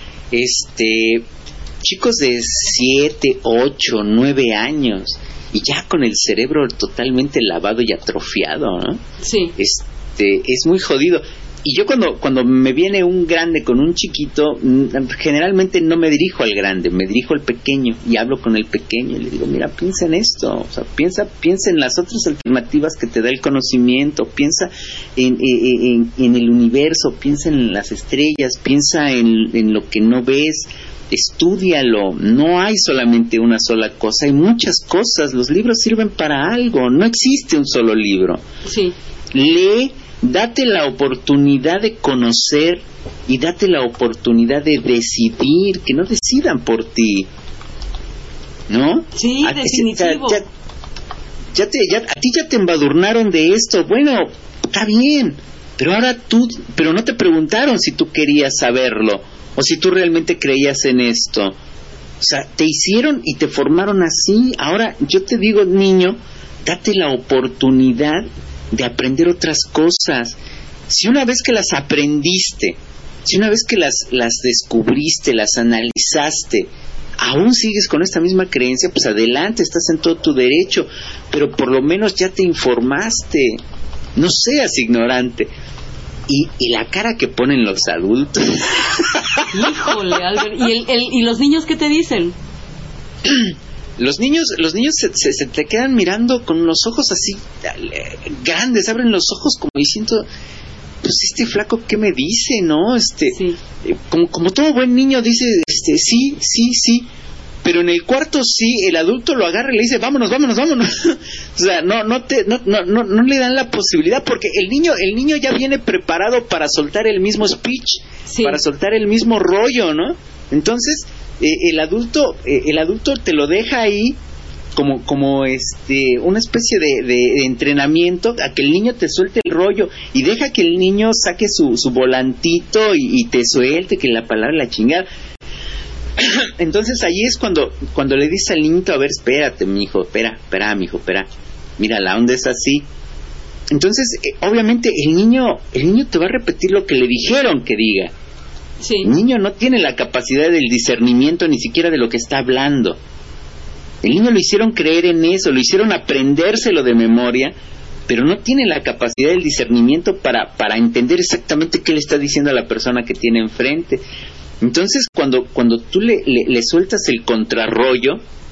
Speaker 3: Chicos de 7, 8, 9 años y ya con el cerebro totalmente lavado y atrofiado, ¿no? Sí. Es muy jodido. Y yo cuando me viene un grande con un chiquito, generalmente no me dirijo al grande, me dirijo al pequeño y hablo con el pequeño y le digo, mira, piensa en esto, o sea, piensa en las otras alternativas que te da el conocimiento, piensa en el universo, piensa en las estrellas, piensa en lo que no ves, estúdialo, no hay solamente una sola cosa, hay muchas cosas, los libros sirven para algo, no existe un solo libro. Sí. Lee, date la oportunidad de conocer y date la oportunidad de decidir, que no decidan por ti, ¿no? Sí, definitivo. A ti ya te embadurnaron de esto, bueno, está bien, pero no te preguntaron si tú querías saberlo o si tú realmente creías en esto. O sea, te hicieron y te formaron así. Ahora yo te digo, niño, date la oportunidad de aprender otras cosas. Si una vez que las aprendiste, si una vez que las descubriste, las analizaste, aún sigues con esta misma creencia, pues adelante, estás en todo tu derecho, pero por lo menos ya te informaste, no seas ignorante. Y la cara que ponen los adultos.
Speaker 2: Híjole, Albert, ¿y los niños qué te dicen?
Speaker 3: Los niños se te quedan mirando con los ojos así grandes, abren los ojos como diciendo, pues este flaco, ¿qué me dice, no?
Speaker 2: Sí.
Speaker 3: Como todo buen niño dice, sí, pero en el cuarto sí, el adulto lo agarra y le dice, vámonos. O sea, no le dan la posibilidad, porque el niño ya viene preparado para soltar el mismo speech, sí, para soltar el mismo rollo, ¿no? Entonces, el adulto te lo deja ahí como una especie de entrenamiento a que el niño te suelte el rollo, y deja que el niño saque su volantito y te suelte que la palabra la chingada. Entonces ahí es cuando le dice al niñito, a ver, espérate, mijo, espera, mira, la onda es así. Entonces, obviamente el niño te va a repetir lo que le dijeron que diga.
Speaker 2: Sí.
Speaker 3: El niño no tiene la capacidad del discernimiento ni siquiera de lo que está hablando. El niño lo hicieron creer en eso, lo hicieron aprendérselo de memoria, pero no tiene la capacidad del discernimiento para entender exactamente qué le está diciendo a la persona que tiene enfrente. Entonces, cuando tú le sueltas el contrarrollo,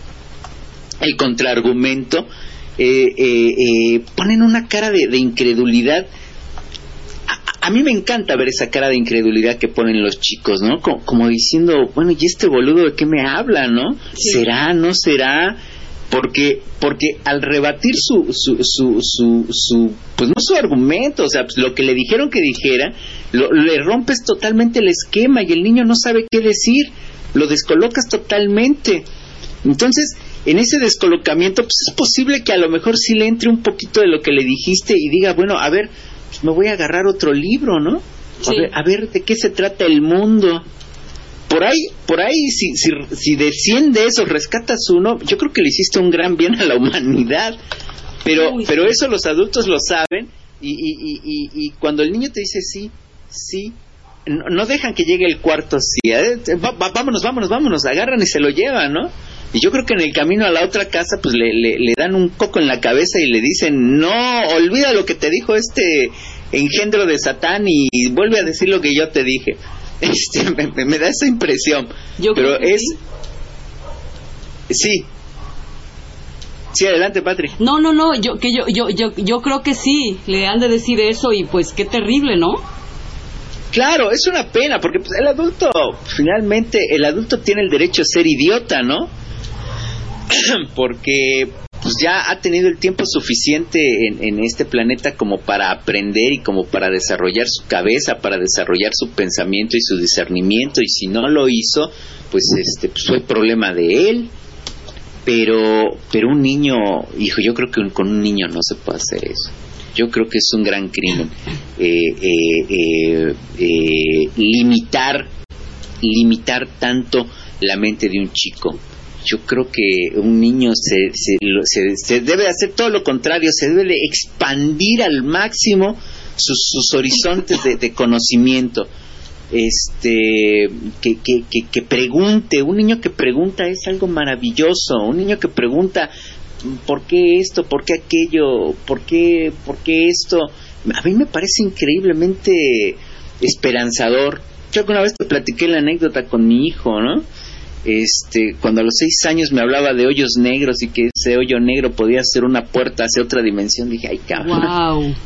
Speaker 3: el contraargumento, ponen una cara de incredulidad. A mí me encanta ver esa cara de incredulidad que ponen los chicos, ¿no? Como diciendo, bueno, ¿y este boludo de qué me habla, no? Sí. ¿Será, no será? Porque al rebatir su pues no su argumento, o sea, pues lo que le dijeron que dijera, le rompes totalmente el esquema y el niño no sabe qué decir, lo descolocas totalmente. Entonces, en ese descolocamiento, pues es posible que a lo mejor sí le entre un poquito de lo que le dijiste y diga, bueno, a ver, pues me voy a agarrar otro libro, ¿no?
Speaker 2: Sí.
Speaker 3: A ver de qué se trata el mundo. Por ahí, si de 100 de esos rescatas uno, yo creo que le hiciste un gran bien a la humanidad. Pero eso los adultos lo saben, y cuando el niño te dice sí, no dejan que llegue el cuarto sí. Vámonos, agarran y se lo llevan, ¿no? Y yo creo que en el camino a la otra casa, pues le dan un coco en la cabeza y le dicen, no, olvida lo que te dijo este engendro de Satán y vuelve a decir lo que yo te dije. Me da esa impresión. Pero es sí, adelante, Patri.
Speaker 2: No, yo creo que sí le han de decir eso, y pues qué terrible, ¿no?
Speaker 3: Claro, es una pena, porque pues, el adulto tiene el derecho a ser idiota, ¿no? Porque pues ya ha tenido el tiempo suficiente en este planeta como para aprender y como para desarrollar su cabeza, para desarrollar su pensamiento y su discernimiento, y si no lo hizo, pues fue problema de él. Pero un niño, hijo, yo creo que con un niño no se puede hacer eso. Yo creo que es un gran crimen limitar tanto la mente de un chico. Yo creo que un niño se debe hacer todo lo contrario, se debe de expandir al máximo sus horizontes de conocimiento. Que pregunte. Un niño que pregunta es algo maravilloso. Un niño que pregunta, ¿por qué esto? ¿Por qué aquello? ¿Por qué esto? A mí me parece increíblemente esperanzador. Yo alguna vez te platiqué la anécdota con mi hijo, ¿no? Cuando a los 6 años me hablaba de hoyos negros y que ese hoyo negro podía ser una puerta hacia otra dimensión, dije, ay, cabrón.
Speaker 2: Wow.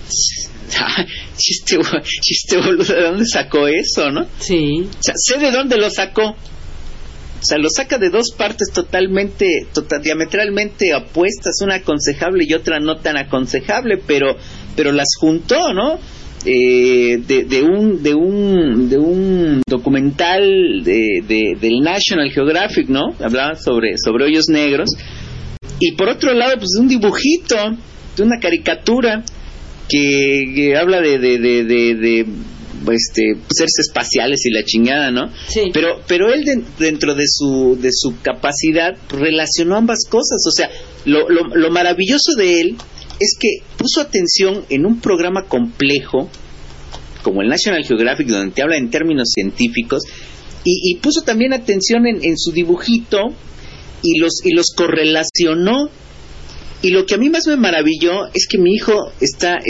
Speaker 3: Chiste boludo, ¿de dónde sacó eso, no?
Speaker 2: Sí.
Speaker 3: O sea, sé de dónde lo sacó. O sea, lo saca de dos partes diametralmente opuestas, una aconsejable y otra no tan aconsejable, pero las juntó, ¿no? De un documental del National Geographic, ¿no? Hablaba sobre hoyos negros, y por otro lado, pues un dibujito de una caricatura que habla de seres espaciales y la chingada, ¿no?
Speaker 2: Sí.
Speaker 3: Pero él dentro de su capacidad relacionó ambas cosas. O sea, lo maravilloso de él es que puso atención en un programa complejo como el National Geographic, donde te habla en términos científicos, y puso también atención en su dibujito y los correlacionó. Y lo que a mí más me maravilló es que mi hijo está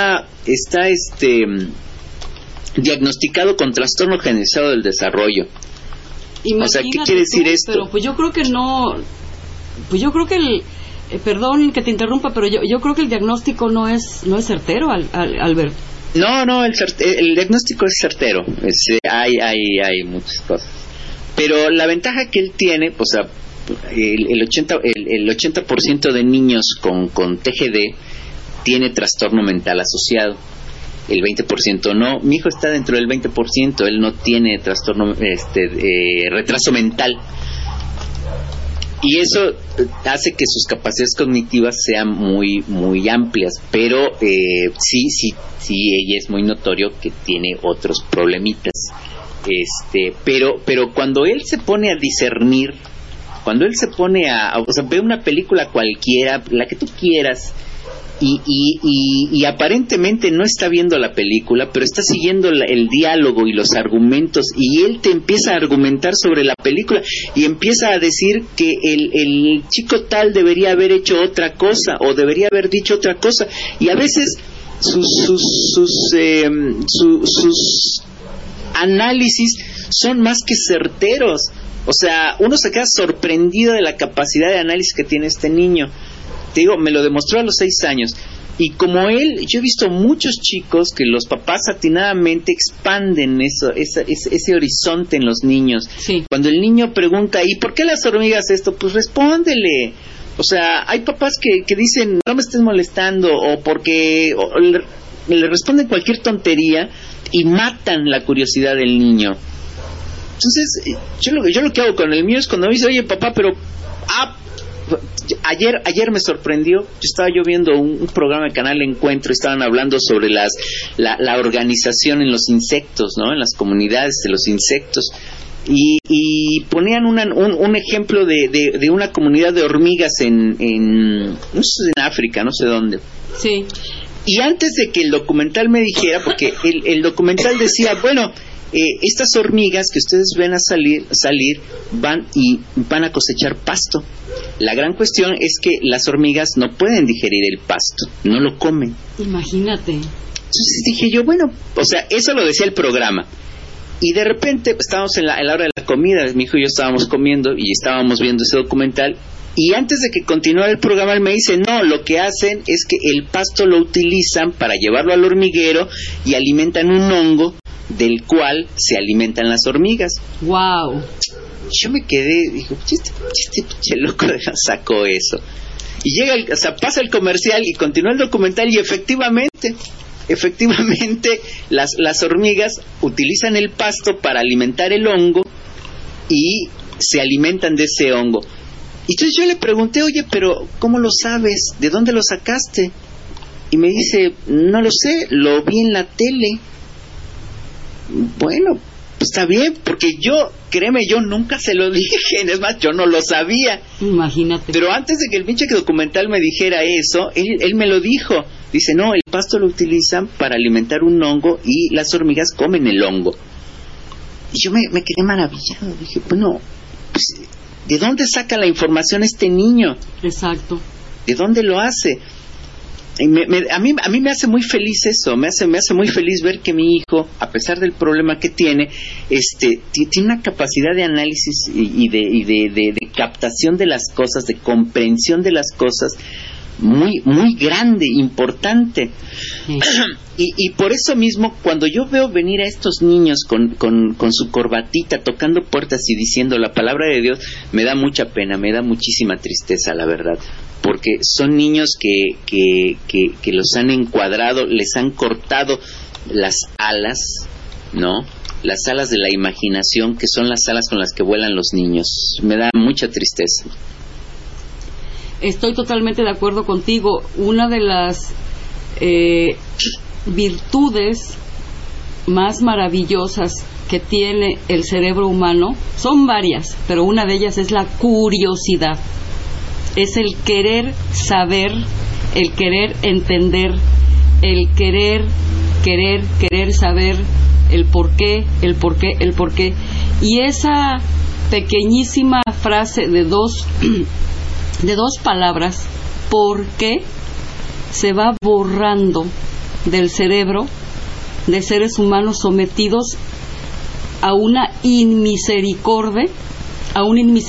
Speaker 3: diagnosticado con trastorno generalizado del desarrollo.
Speaker 2: Imagínate,
Speaker 3: o sea, ¿qué quiere decir esto?
Speaker 2: Pero pues yo creo que no. Pues yo creo que perdón que te interrumpa, pero yo creo que el diagnóstico no es certero, Albert.
Speaker 3: No, el diagnóstico es certero. Hay muchas cosas. Pero la ventaja que él tiene, o sea, el 80% de niños con TGD tiene trastorno mental asociado. El 20% no. Mi hijo está dentro del 20%. Él no tiene trastorno, retraso mental. Y eso hace que sus capacidades cognitivas sean muy muy amplias, pero sí, ella es muy notorio que tiene otros problemitas. Pero cuando él se pone a discernir, cuando él se pone o sea, ve una película cualquiera, la que tú quieras, y aparentemente no está viendo la película, pero está siguiendo el diálogo y los argumentos, y él te empieza a argumentar sobre la película y empieza a decir que el chico tal debería haber hecho otra cosa o debería haber dicho otra cosa, y a veces sus análisis son más que certeros. O sea, uno se queda sorprendido de la capacidad de análisis que tiene este niño. Te digo, me lo demostró a los 6 años. Y como él, yo he visto muchos chicos que los papás atinadamente expanden ese horizonte en los niños.
Speaker 2: Sí.
Speaker 3: Cuando el niño pregunta, ¿y por qué las hormigas esto? Pues respóndele. O sea, hay papás que dicen, no me estés molestando, o porque le responden cualquier tontería y matan la curiosidad del niño. Entonces, yo lo que hago con el mío es cuando me dice, oye papá, pero ayer me sorprendió. Estaba yo viendo un programa de Canal Encuentro, estaban hablando sobre la organización en los insectos, ¿no? En las comunidades de los insectos, y ponían un ejemplo de una comunidad de hormigas en África, no sé dónde. Sí. Y antes de que el documental me dijera, porque el documental decía, bueno, estas hormigas que ustedes ven a salir van a cosechar pasto. La gran cuestión es que las hormigas no pueden digerir el pasto, no lo comen.
Speaker 2: Imagínate.
Speaker 3: Entonces dije yo, bueno, o sea, eso lo decía el programa. Y de repente estábamos en la hora de la comida, mi hijo y yo estábamos comiendo y estábamos viendo ese documental. Y antes de que continuara el programa, él me dice, no, lo que hacen es que el pasto lo utilizan para llevarlo al hormiguero y alimentan un hongo del cual se alimentan las hormigas.
Speaker 2: ¡Wow!
Speaker 3: Yo me quedé, dije, este pinche loco sacó eso. Y pasa el comercial y continúa el documental, y efectivamente las hormigas utilizan el pasto para alimentar el hongo y se alimentan de ese hongo. Y entonces yo le pregunté, oye, pero ¿cómo lo sabes? ¿De dónde lo sacaste? Y me dice, no lo sé, lo vi en la tele. Bueno, pues está bien, porque créeme, yo nunca se lo dije, es más, yo no lo sabía.
Speaker 2: Imagínate.
Speaker 3: Pero antes de que el pinche documental me dijera eso, él me lo dijo. Dice, no, el pasto lo utilizan para alimentar un hongo y las hormigas comen el hongo. Y yo me quedé maravillado. Dije, bueno, pues, ¿de dónde saca la información este niño?
Speaker 2: Exacto.
Speaker 3: ¿De dónde lo hace? Y a mí me hace muy feliz eso, me hace muy feliz ver que mi hijo, a pesar del problema que tiene tiene una capacidad de análisis y de captación de las cosas, de comprensión de las cosas muy muy grande, importante. Sí. Y por eso mismo, cuando yo veo venir a estos niños con su corbatita tocando puertas y diciendo la palabra de Dios, me da mucha pena, me da muchísima tristeza, la verdad, porque son niños que los han encuadrado, les han cortado las alas, ¿no? Las alas de la imaginación, que son las alas con las que vuelan los niños. Me da mucha tristeza.
Speaker 2: Estoy totalmente de acuerdo contigo. Una de las virtudes más maravillosas que tiene el cerebro humano, son varias, pero una de ellas es la curiosidad. Es el querer saber, el querer entender, el querer saber el por qué. Y esa pequeñísima frase de dos palabras, ¿por qué?, se va borrando del cerebro de seres humanos sometidos a un inmisericorde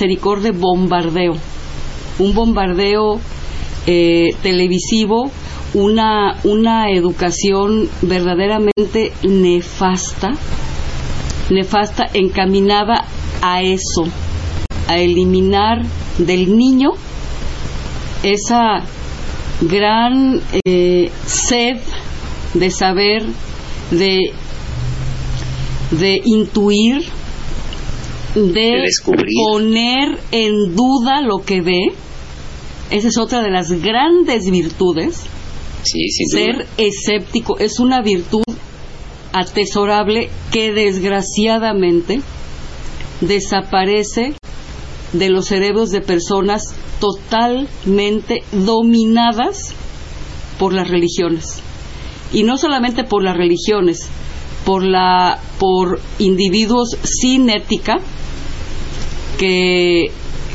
Speaker 2: bombardeo, un bombardeo televisivo, una educación verdaderamente nefasta, encaminada a eso, a eliminar del niño esa gran sed de saber, de intuir, de poner en duda lo que ve. Esa es otra de las grandes virtudes.
Speaker 3: Sí, sin
Speaker 2: ser
Speaker 3: duda.
Speaker 2: escéptico es una virtud atesorable que desgraciadamente desaparece de los cerebros de personas totalmente dominadas por las religiones. Y no solamente por las religiones, por individuos sin ética que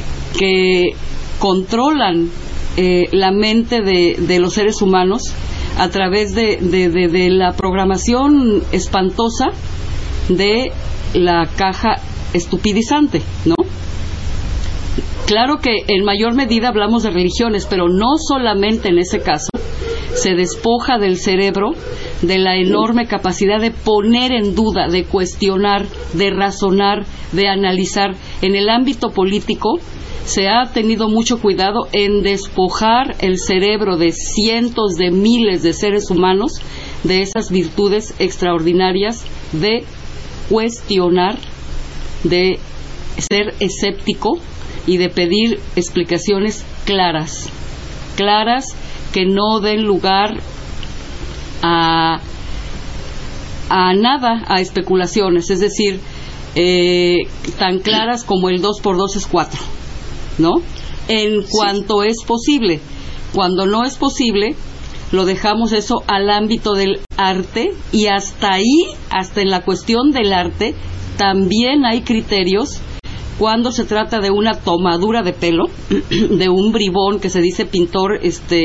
Speaker 2: controlan la mente de los seres humanos a través de la programación espantosa de la caja estupidizante, ¿no? Claro que en mayor medida hablamos de religiones, pero no solamente en ese caso. Se despoja del cerebro de la enorme capacidad de poner en duda, de cuestionar, de razonar, de analizar. En el ámbito político se ha tenido mucho cuidado en despojar el cerebro de cientos de miles de seres humanos de esas virtudes extraordinarias de cuestionar, de ser escéptico y de pedir explicaciones claras que no den lugar a nada, a especulaciones, es decir, tan claras como el 2 por 2 es 4, ¿no? En cuanto es posible. Cuando no es posible, lo dejamos eso al ámbito del arte, y hasta ahí, hasta en la cuestión del arte, también hay criterios. Cuando se trata de una tomadura de pelo de un bribón que se dice pintor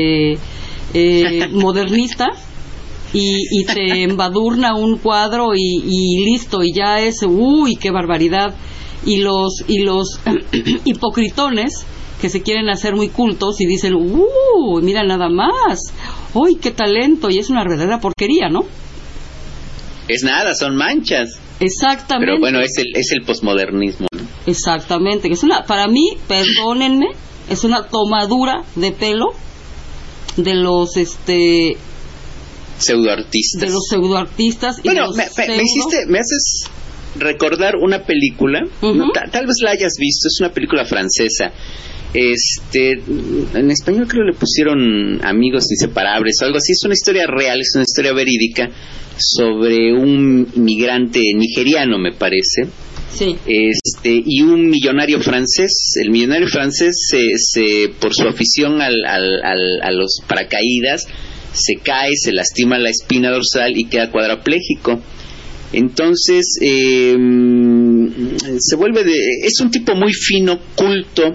Speaker 2: modernista, y te embadurna un cuadro y listo, y ya es, uy, qué barbaridad. Y los hipocritones que se quieren hacer muy cultos y dicen, mira nada más, uy, qué talento, y es una verdadera porquería, ¿no?
Speaker 3: Es nada, son manchas.
Speaker 2: Exactamente.
Speaker 3: Pero bueno, es el posmodernismo, ¿no?
Speaker 2: Exactamente, que es para mí, perdónenme, es una tomadura de pelo de los
Speaker 3: pseudoartistas.
Speaker 2: De los pseudoartistas.
Speaker 3: Bueno, me haces recordar una película, tal vez la hayas visto, es una película francesa. En español creo que le pusieron Amigos Inseparables o algo así. Es una historia real, es una historia verídica sobre un migrante nigeriano, me parece.
Speaker 2: Sí.
Speaker 3: Y un millonario francés. El millonario francés por su afición a los paracaídas, se cae, se lastima la espina dorsal y queda cuadrapléjico. Entonces se vuelve es un tipo muy fino, culto,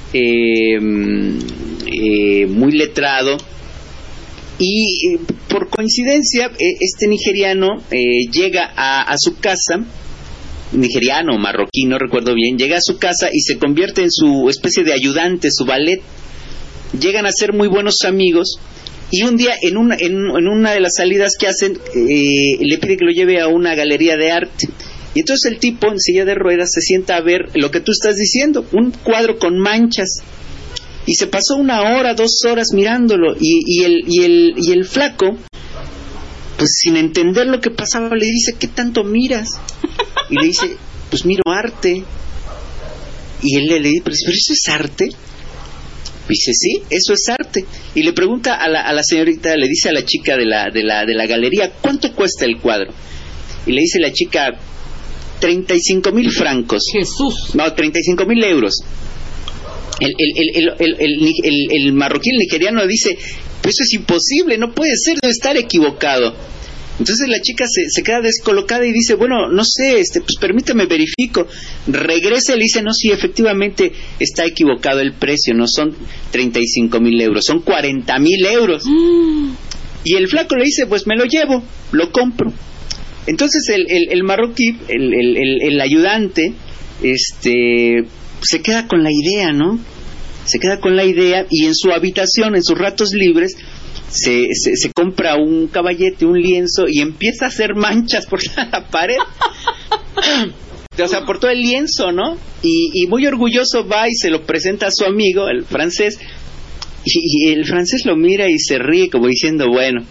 Speaker 3: muy letrado, y por coincidencia este nigeriano llega a su casa, nigeriano o marroquí, no recuerdo bien, llega a su casa y se convierte en su especie de ayudante, su valet. Llegan a ser muy buenos amigos, y un día en una de las salidas que hacen le pide que lo lleve a una galería de arte. Y entonces el tipo en silla de ruedas se sienta a ver lo que tú estás diciendo, un cuadro con manchas, y se pasó 1 hora, 2 horas mirándolo, y el flaco, pues sin entender lo que pasaba, le dice, ¿qué tanto miras? Y le dice, pues miro arte. Y él le dice, pero ¿eso es arte? Dice, sí, eso es arte. Y le pregunta a la señorita, le dice a la chica de la galería, ¿cuánto cuesta el cuadro? Y le dice la chica, 35,000 francos.
Speaker 2: Jesús.
Speaker 3: No, 35,000 euros. El marroquí, el nigeriano, dice, pues eso es imposible, no puede ser, debe estar equivocado. Entonces la chica se queda descolocada y dice, bueno, no sé, pues permítame verifico. Regresa y le dice, no, sí, efectivamente está equivocado el precio, no son 35,000 euros, son 40,000 euros. Y el flaco le dice, pues me lo llevo, lo compro. Entonces el marroquí, el ayudante, se queda con la idea, ¿no? Se queda con la idea, y en su habitación, en sus ratos libres, se compra un caballete, un lienzo, y empieza a hacer manchas por la pared. O sea, por todo el lienzo, ¿no? Y muy orgulloso va y se lo presenta a su amigo, el francés, y el francés lo mira y se ríe como diciendo, bueno,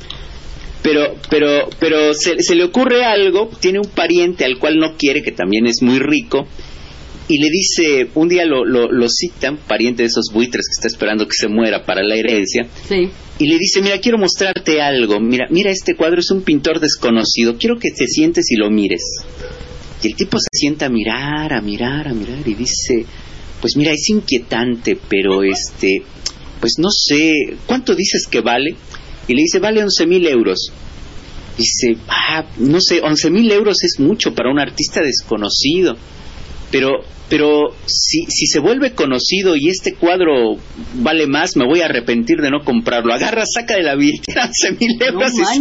Speaker 3: pero se le ocurre algo. Tiene un pariente al cual no quiere, que también es muy rico, y le dice, un día lo citan, pariente de esos buitres que está esperando que se muera para la herencia,
Speaker 2: sí.
Speaker 3: Y le dice, mira, quiero mostrarte algo, mira este cuadro, es un pintor desconocido, quiero que te sientes y lo mires. Y el tipo se sienta a mirar, y dice, pues mira, es inquietante, pero pues no sé, ¿cuánto dices que vale? Y le dice, vale 11,000 euros. Dice, no sé, 11,000 euros es mucho para un artista desconocido, pero si se vuelve conocido y este cuadro vale más, me voy a arrepentir de no comprarlo. Agarra, saca de la billetera 11,000 euros y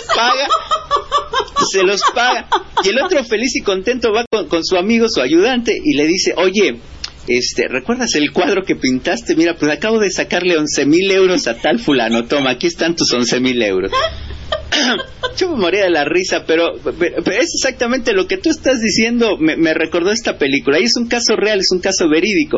Speaker 3: se los paga. Y el otro, feliz y contento, va con su amigo, su ayudante, y le dice, oye, ¿recuerdas el cuadro que pintaste? Mira, pues acabo de sacarle 11,000 euros a tal fulano, toma, aquí están tus 11,000 euros. Yo me moría de la risa, pero es exactamente lo que tú estás diciendo. Me recordó esta película, y es un caso real, es un caso verídico.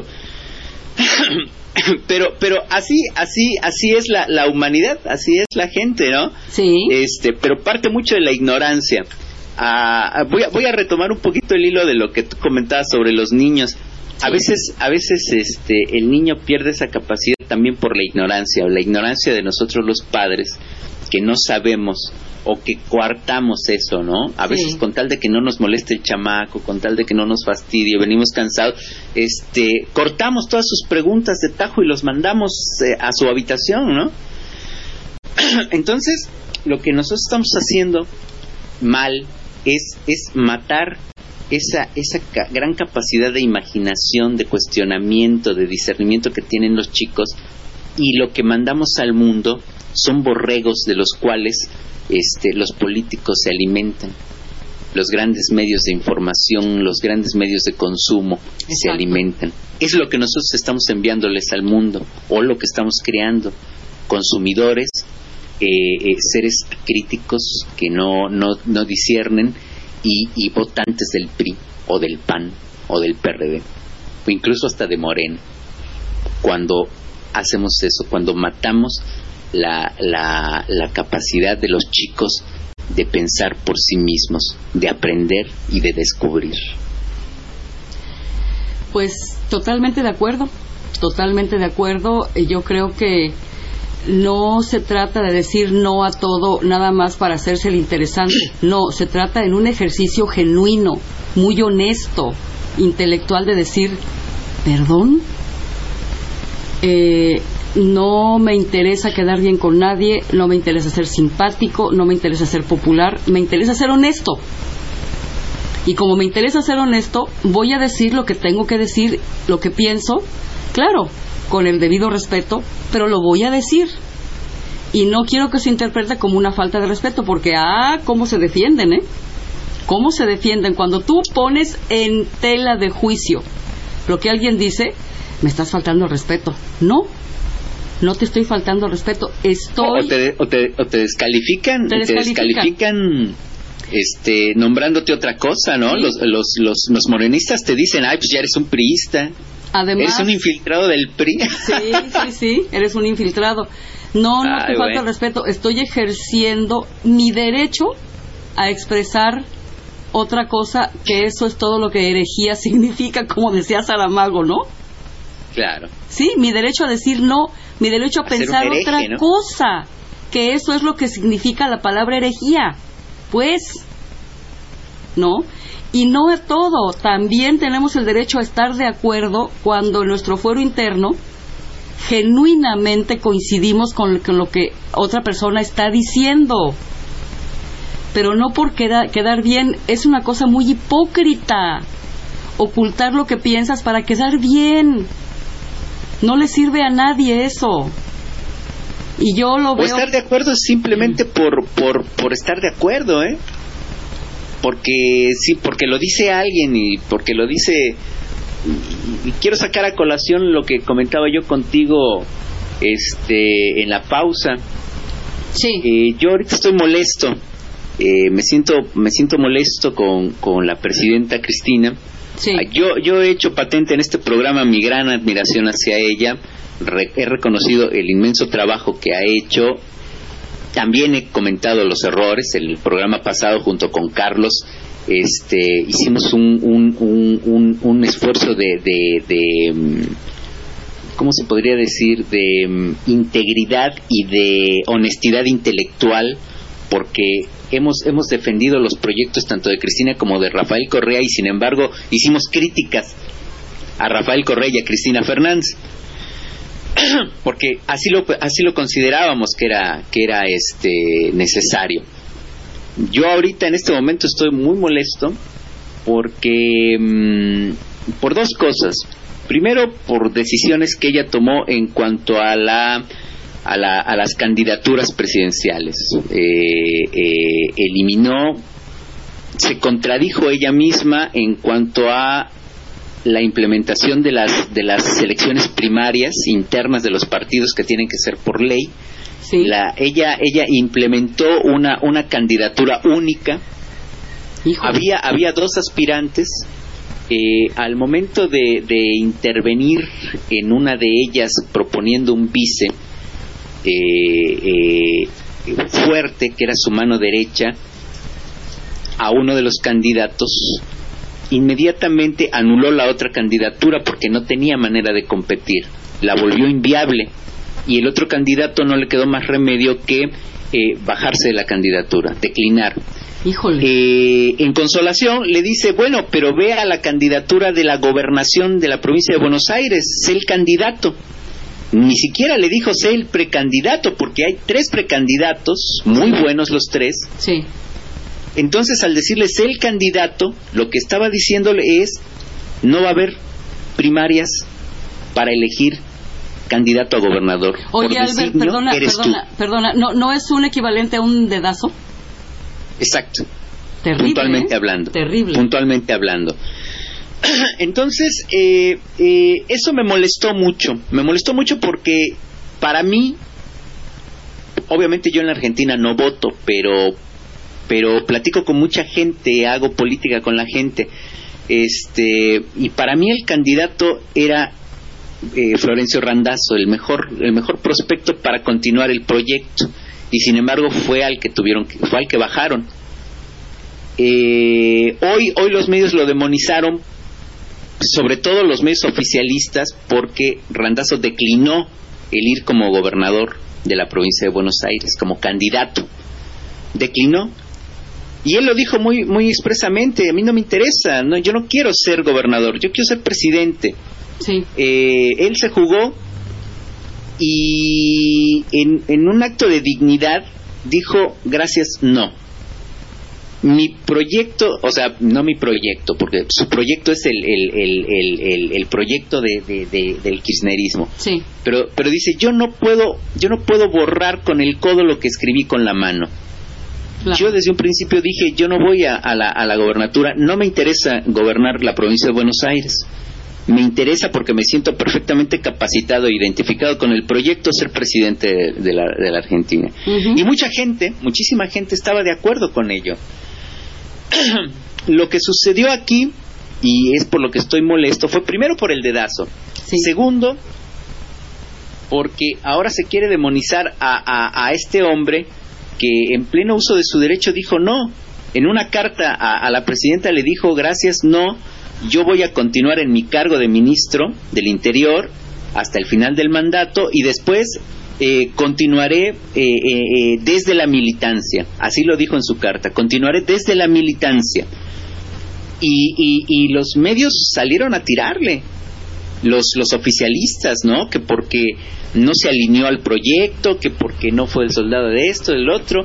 Speaker 3: pero así es la humanidad, así es la gente, ¿no?
Speaker 2: Sí.
Speaker 3: Pero parte mucho de la ignorancia. Voy a retomar un poquito el hilo de lo que tú comentabas sobre los niños. A veces el niño pierde esa capacidad también por la ignorancia, o la ignorancia de nosotros los padres, que no sabemos o que coartamos eso, ¿no? A veces con tal de que no nos moleste el chamaco, con tal de que no nos fastidie, venimos cansados, cortamos todas sus preguntas de tajo y los mandamos a su habitación, ¿no? Entonces, lo que nosotros estamos haciendo mal es matar esa gran capacidad de imaginación, de cuestionamiento, de discernimiento que tienen los chicos, y lo que mandamos al mundo son borregos de los cuales los políticos se alimentan, los grandes medios de información, los grandes medios de consumo. Exacto. Se alimentan. Es lo que nosotros estamos enviándoles al mundo, o lo que estamos creando, consumidores, seres críticos que no disciernen, y votantes del PRI o del PAN o del PRD, o incluso hasta de Morena. Cuando hacemos eso, cuando matamos la capacidad de los chicos de pensar por sí mismos, de aprender y de descubrir.
Speaker 2: Pues totalmente de acuerdo. Yo creo que no se trata de decir no a todo nada más para hacerse el interesante. No, se trata en un ejercicio genuino, muy honesto, intelectual, de decir, perdón, no me interesa quedar bien con nadie, no me interesa ser simpático, no me interesa ser popular, me interesa ser honesto. Y como me interesa ser honesto, voy a decir lo que tengo que decir, lo que pienso, claro, con el debido respeto, pero lo voy a decir. Y no quiero que se interprete como una falta de respeto, porque cómo se defienden, cómo se defienden cuando tú pones en tela de juicio lo que alguien dice. Me estás faltando el respeto. No te estoy faltando el respeto, estoy...
Speaker 3: O te descalifican. Te descalifican nombrándote otra cosa, ¿no? Sí. Los morenistas te dicen, pues ya eres un priista.
Speaker 2: Además,
Speaker 3: eres un infiltrado del PRI.
Speaker 2: Sí, eres un infiltrado. No te falta el respeto. Estoy ejerciendo mi derecho a expresar otra cosa, que eso es todo lo que herejía significa, como decía Saramago, ¿no?
Speaker 3: Claro.
Speaker 2: Sí, mi derecho a decir no, mi derecho a pensar hereje, otra cosa, que eso es lo que significa la palabra herejía. Pues, ¿no? Y no es todo, también tenemos el derecho a estar de acuerdo cuando en nuestro fuero interno genuinamente coincidimos con lo que otra persona está diciendo. Pero no por quedar bien. Es una cosa muy hipócrita ocultar lo que piensas para quedar bien. No le sirve a nadie eso. Y yo lo veo...
Speaker 3: O estar de acuerdo simplemente por estar de acuerdo, porque sí, porque lo dice alguien, y porque lo dice... Y quiero sacar a colación lo que comentaba yo contigo en la pausa.
Speaker 2: Sí.
Speaker 3: Yo ahorita estoy molesto, me siento molesto con la presidenta Cristina.
Speaker 2: Sí.
Speaker 3: Yo he hecho patente en este programa mi gran admiración hacia ella, he reconocido el inmenso trabajo que ha hecho, también he comentado los errores. El programa pasado junto con Carlos hicimos un esfuerzo de ¿cómo se podría decir? De integridad y de honestidad intelectual, porque hemos defendido los proyectos tanto de Cristina como de Rafael Correa, y sin embargo hicimos críticas a Rafael Correa y a Cristina Fernández, porque así lo considerábamos que era necesario. Yo ahorita en este momento estoy muy molesto porque por dos cosas. Primero, por decisiones que ella tomó en cuanto a las candidaturas presidenciales. Se contradijo ella misma en cuanto a la implementación de las elecciones primarias internas de los partidos, que tienen que ser por ley.
Speaker 2: Sí.
Speaker 3: Ella implementó una candidatura única. Había dos aspirantes. Al momento de intervenir en una de ellas proponiendo un vice fuerte, que era su mano derecha, a uno de los candidatos, inmediatamente anuló la otra candidatura porque no tenía manera de competir, la volvió inviable, y el otro candidato no le quedó más remedio que bajarse de la candidatura, declinar.
Speaker 2: Híjole.
Speaker 3: En consolación le dice, bueno, pero ve a la candidatura de la gobernación de la provincia de Buenos Aires, sé el candidato. Ni siquiera le dijo sé el precandidato, porque hay 3 precandidatos, muy buenos los 3.
Speaker 2: Sí.
Speaker 3: Entonces, al decirle sé el candidato, lo que estaba diciéndole es, no va a haber primarias para elegir candidato a gobernador.
Speaker 2: Oye, Albert, perdona, ¿no es un equivalente a un dedazo?
Speaker 3: Exacto.
Speaker 2: Terrible,
Speaker 3: puntualmente hablando.
Speaker 2: Terrible.
Speaker 3: Puntualmente hablando. Entonces, eso me molestó mucho porque para mí, obviamente yo en la Argentina no voto, pero platico con mucha gente, hago política con la gente, y para mí el candidato era Florencio Randazzo, el mejor prospecto para continuar el proyecto, y sin embargo fue al que bajaron. Hoy los medios lo demonizaron, sobre todo los medios oficialistas, porque Randazzo declinó el ir como gobernador de la provincia de Buenos Aires, como candidato. Declinó. Y él lo dijo muy, muy expresamente, a mí no me interesa, yo no quiero ser gobernador, yo quiero ser presidente.
Speaker 2: Sí.
Speaker 3: Él se jugó y en un acto de dignidad dijo, gracias, no. Mi proyecto, o sea, no mi proyecto, porque su proyecto es el proyecto del kirchnerismo.
Speaker 2: Sí.
Speaker 3: Pero dice, yo no puedo borrar con el codo lo que escribí con la mano. Claro. Yo desde un principio dije, yo no voy a la gobernatura, no me interesa gobernar la provincia de Buenos Aires. Me interesa, porque me siento perfectamente capacitado e identificado con el proyecto, ser presidente de la Argentina. Uh-huh. Y muchísima gente estaba de acuerdo con ello. Lo que sucedió aquí, y es por lo que estoy molesto, fue primero por el dedazo. Sí. Segundo, porque ahora se quiere demonizar a este hombre que en pleno uso de su derecho dijo no. En una carta a la presidenta le dijo, gracias, no, yo voy a continuar en mi cargo de ministro del Interior hasta el final del mandato, y después continuaré desde la militancia. Así lo dijo en su carta, continuaré desde la militancia. Y los medios salieron a tirarle, los oficialistas, ¿no? Que porque no se alineó al proyecto, que porque no fue el soldado de esto, del otro,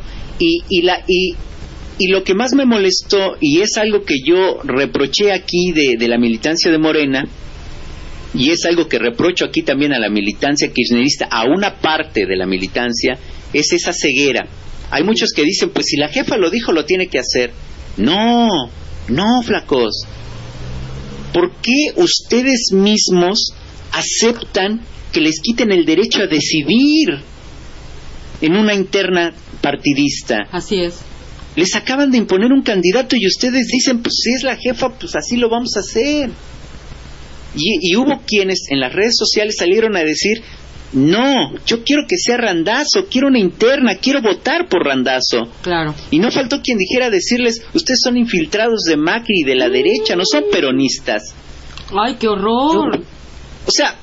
Speaker 3: y lo que más me molestó, y es algo que yo reproché aquí de la militancia de Morena, y es algo que reprocho aquí también a la militancia kirchnerista, a una parte de la militancia, es esa ceguera. Hay muchos que dicen, pues si la jefa lo dijo, lo tiene que hacer. No, flacos. ¿Por qué ustedes mismos aceptan que les quiten el derecho a decidir? en una interna partidista.
Speaker 2: Así es.
Speaker 3: Les acaban de imponer un candidato y ustedes dicen, pues si es la jefa, pues así lo vamos a hacer. Y hubo quienes en las redes sociales salieron a decir, no, yo quiero que sea Randazzo, quiero una interna, quiero votar por Randazzo.
Speaker 2: Claro.
Speaker 3: Y no faltó quien dijera decirles, ustedes son infiltrados de Macri y de la derecha, no son peronistas.
Speaker 2: ¡Ay, qué horror!
Speaker 3: O sea,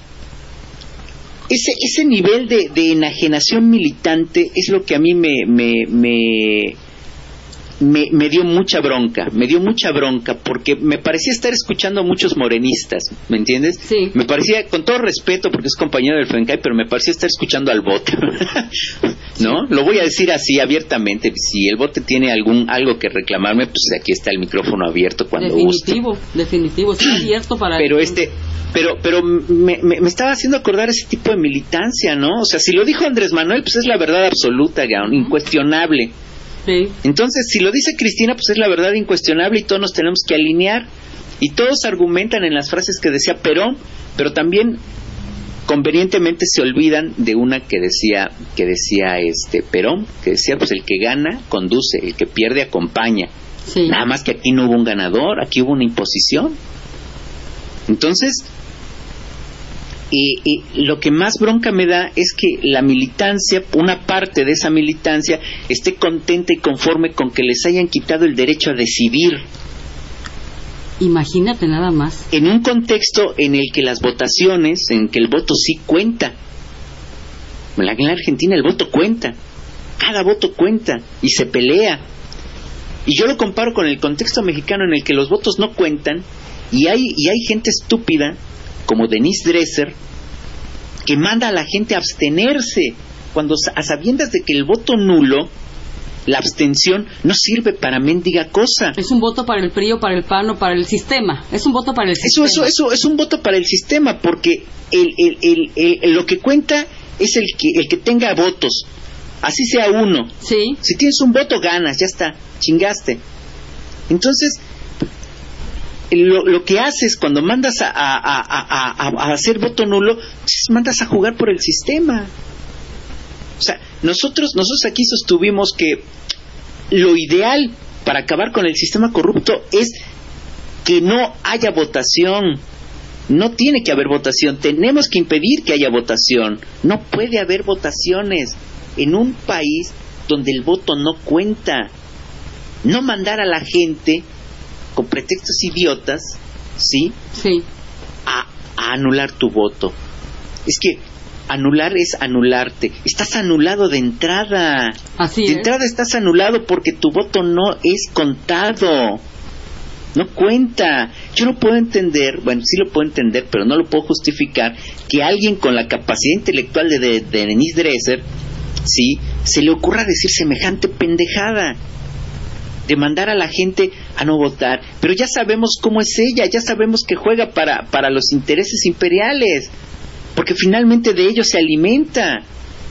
Speaker 3: ese nivel de enajenación militante es lo que a mí me dio mucha bronca, porque me parecía estar escuchando a muchos morenistas, ¿me entiendes?
Speaker 2: Sí.
Speaker 3: Me parecía, con todo respeto, porque es compañero del FENCAI, pero me parecía estar escuchando al Bote, ¿no? Lo voy a decir así abiertamente, si el Bote tiene algo que reclamarme, pues aquí está el micrófono abierto cuando guste.
Speaker 2: Definitivo, está abierto para...
Speaker 3: Pero me estaba haciendo acordar ese tipo de militancia, ¿no? O sea, si lo dijo Andrés Manuel, pues es la verdad absoluta, incuestionable.
Speaker 2: Sí.
Speaker 3: Entonces, si lo dice Cristina, pues es la verdad incuestionable y todos nos tenemos que alinear. Y todos argumentan en las frases que decía Perón, pero también convenientemente se olvidan de una que decía Perón, que decía, pues el que gana conduce, el que pierde acompaña.
Speaker 2: Sí.
Speaker 3: Nada más que aquí no hubo un ganador, aquí hubo una imposición. Entonces, lo que más bronca me da es que la militancia, una parte de esa militancia, esté contenta y conforme con que les hayan quitado el derecho a decidir.
Speaker 2: Imagínate nada más.
Speaker 3: En un contexto en el que las votaciones, en que el voto sí cuenta. En la Argentina el voto cuenta. Cada voto cuenta y se pelea. Y yo lo comparo con el contexto mexicano en el que los votos no cuentan y hay gente estúpida como Denise Dresser, que manda a la gente a abstenerse, cuando a sabiendas de que el voto nulo, la abstención, no sirve para mendiga cosa.
Speaker 2: Es un voto para el PRI o para el PAN o para el sistema. Es un voto para el sistema.
Speaker 3: Eso es un voto para el sistema, porque lo que cuenta es el que tenga votos, así sea uno.
Speaker 2: Sí.
Speaker 3: Si tienes un voto, ganas, ya está, chingaste. Entonces, lo que haces cuando mandas a hacer voto nulo, pues mandas a jugar por el sistema. O sea, nosotros aquí sostuvimos que lo ideal para acabar con el sistema corrupto es que no haya votación. No tiene que haber votación, tenemos que impedir que haya votación. No puede haber votaciones en un país donde el voto no cuenta. No mandar a la gente con pretextos idiotas, ¿sí?
Speaker 2: Sí.
Speaker 3: A anular tu voto. Es que anular es anularte. Estás anulado de entrada.
Speaker 2: Así
Speaker 3: de entrada estás anulado porque tu voto no es contado. No cuenta. Yo no puedo entender, bueno, sí lo puedo entender, pero no lo puedo justificar, que alguien con la capacidad intelectual de Denise Dresser, ¿sí?, se le ocurra decir semejante pendejada, de mandar a la gente a no votar. Pero ya sabemos cómo es ella, ya sabemos que juega para los intereses imperiales, porque finalmente de ellos se alimenta.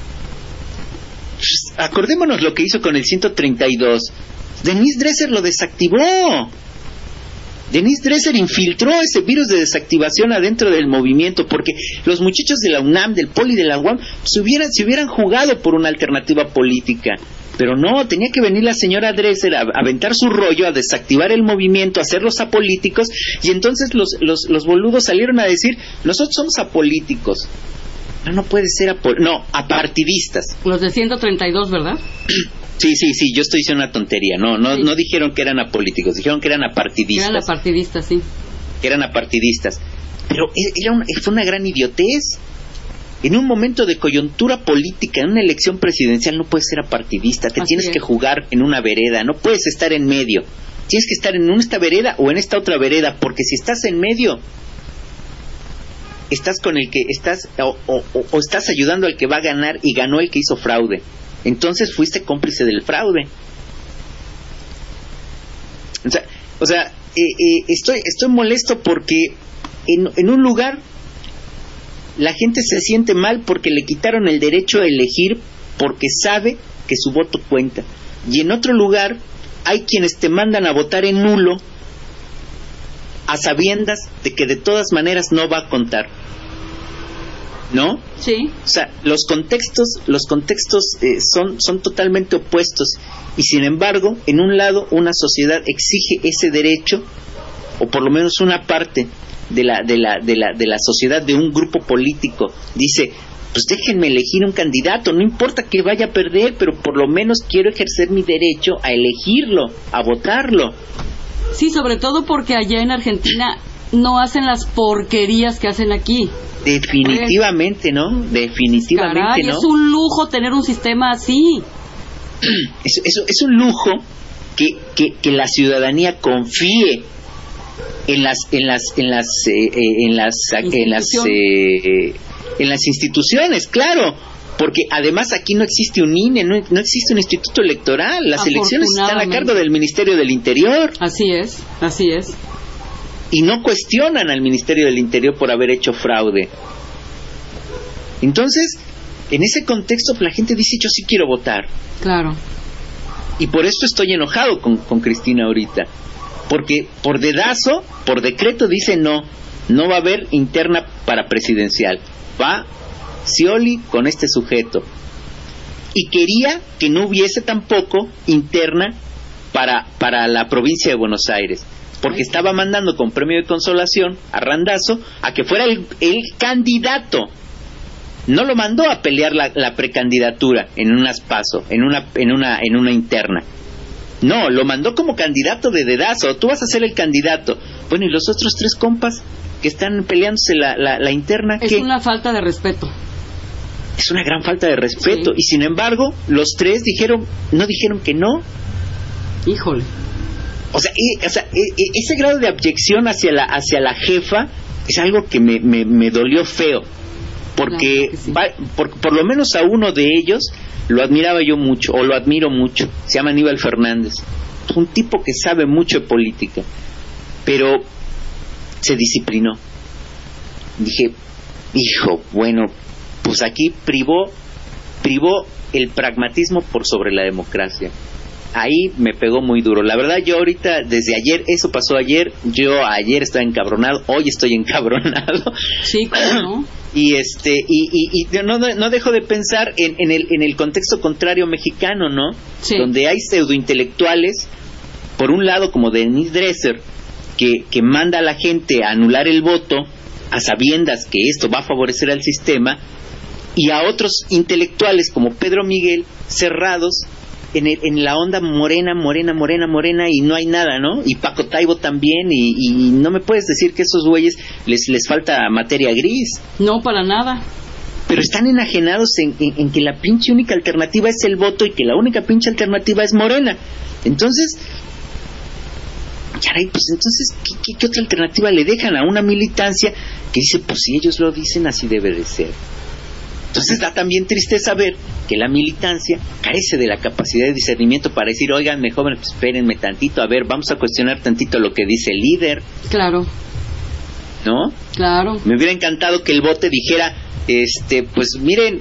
Speaker 3: Pues, acordémonos lo que hizo con el 132. Denise Dresser lo desactivó. Denise Dresser infiltró ese virus de desactivación adentro del movimiento, porque los muchachos de la UNAM, del Poli, de la UAM, se hubieran jugado por una alternativa política. Pero no, tenía que venir la señora Dresser a aventar su rollo, a desactivar el movimiento, a hacerlos apolíticos, y entonces los boludos salieron a decir, nosotros somos apolíticos. No puede ser apartidistas.
Speaker 2: Los de 132, ¿verdad?
Speaker 3: Sí, yo estoy diciendo una tontería. No dijeron que eran apolíticos, dijeron que eran apartidistas.
Speaker 2: Eran apartidistas, sí.
Speaker 3: Que eran apartidistas. Pero fue una gran idiotez. En un momento de coyuntura política, en una elección presidencial, no puedes ser apartidista. Te tienes que jugar en una vereda, no puedes estar en medio. Tienes que estar en esta vereda o en esta otra vereda, porque si estás en medio, estás con el que estás o estás ayudando al que va a ganar y ganó el que hizo fraude. Entonces fuiste cómplice del fraude. O sea, estoy molesto porque en un lugar la gente se siente mal porque le quitaron el derecho a elegir porque sabe que su voto cuenta. Y en otro lugar hay quienes te mandan a votar en nulo a sabiendas de que de todas maneras no va a contar. ¿no?
Speaker 2: Sí.
Speaker 3: O sea, los contextos son totalmente opuestos, y sin embargo, en un lado una sociedad exige ese derecho, o por lo menos una parte de la sociedad, de un grupo político, dice, pues déjenme elegir un candidato, no importa que vaya a perder, pero por lo menos quiero ejercer mi derecho a elegirlo, a votarlo.
Speaker 2: Sí, sobre todo porque allá en Argentina no hacen las porquerías que hacen aquí.
Speaker 3: Definitivamente, ¿no? Definitivamente,
Speaker 2: caray,
Speaker 3: ¿no?
Speaker 2: Es un lujo tener un sistema así.
Speaker 3: Es un lujo que la ciudadanía confíe en las instituciones, claro, porque además aquí no existe un INE, no existe un instituto electoral, las elecciones están a cargo del Ministerio del Interior.
Speaker 2: Así es, así es.
Speaker 3: Y no cuestionan al Ministerio del Interior por haber hecho fraude. Entonces, en ese contexto, la gente dice, yo sí quiero votar.
Speaker 2: Claro.
Speaker 3: Y por esto estoy enojado con Cristina ahorita, porque por dedazo, por decreto dice no va a haber interna para presidencial, va Scioli con este sujeto, y quería que no hubiese tampoco interna para la provincia de Buenos Aires, porque estaba mandando con premio de consolación a Randazzo a que fuera el candidato. No lo mandó a pelear la precandidatura en unas PASO, en una interna. No, lo mandó como candidato de dedazo. Tú vas a ser el candidato. Bueno, ¿y los otros 3 compas que están peleándose la interna?
Speaker 2: Es una falta de respeto.
Speaker 3: Es una gran falta de respeto. Sí. Y sin embargo, los 3 no dijeron que no.
Speaker 2: Híjole.
Speaker 3: O sea, ese grado de abyección hacia la jefa es algo que me dolió feo. Porque por lo menos a uno de ellos lo admiraba yo mucho, o lo admiro mucho. Se llama Aníbal Fernández. Es un tipo que sabe mucho de política, pero se disciplinó. Dije, hijo, bueno, pues aquí privó el pragmatismo por sobre la democracia. Ahí me pegó muy duro. La verdad, yo ahorita, desde ayer, eso pasó ayer, yo ayer estaba encabronado, hoy estoy encabronado.
Speaker 2: Sí, claro.
Speaker 3: Y no dejo de pensar en el contexto contrario mexicano, ¿no? Sí. Donde hay pseudointelectuales, por un lado como Denise Dresser, que manda a la gente a anular el voto a sabiendas que esto va a favorecer al sistema, y a otros intelectuales como Pedro Miguel, cerrados en la onda morena, y no hay nada, ¿no? Y Paco Taibo también, y no me puedes decir que a esos güeyes les falta materia gris.
Speaker 2: No, para nada.
Speaker 3: Pero están enajenados en que la pinche única alternativa es el voto, y que la única pinche alternativa es Morena. Entonces, caray, pues entonces, ¿qué otra alternativa le dejan a una militancia que dice, pues si ellos lo dicen, así debe de ser? Entonces da también tristeza ver que la militancia carece de la capacidad de discernimiento para decir, oiganme jóvenes, pues espérenme tantito, a ver, vamos a cuestionar tantito lo que dice el líder.
Speaker 2: Claro.
Speaker 3: ¿No?
Speaker 2: Claro.
Speaker 3: Me hubiera encantado que el bote dijera, pues miren,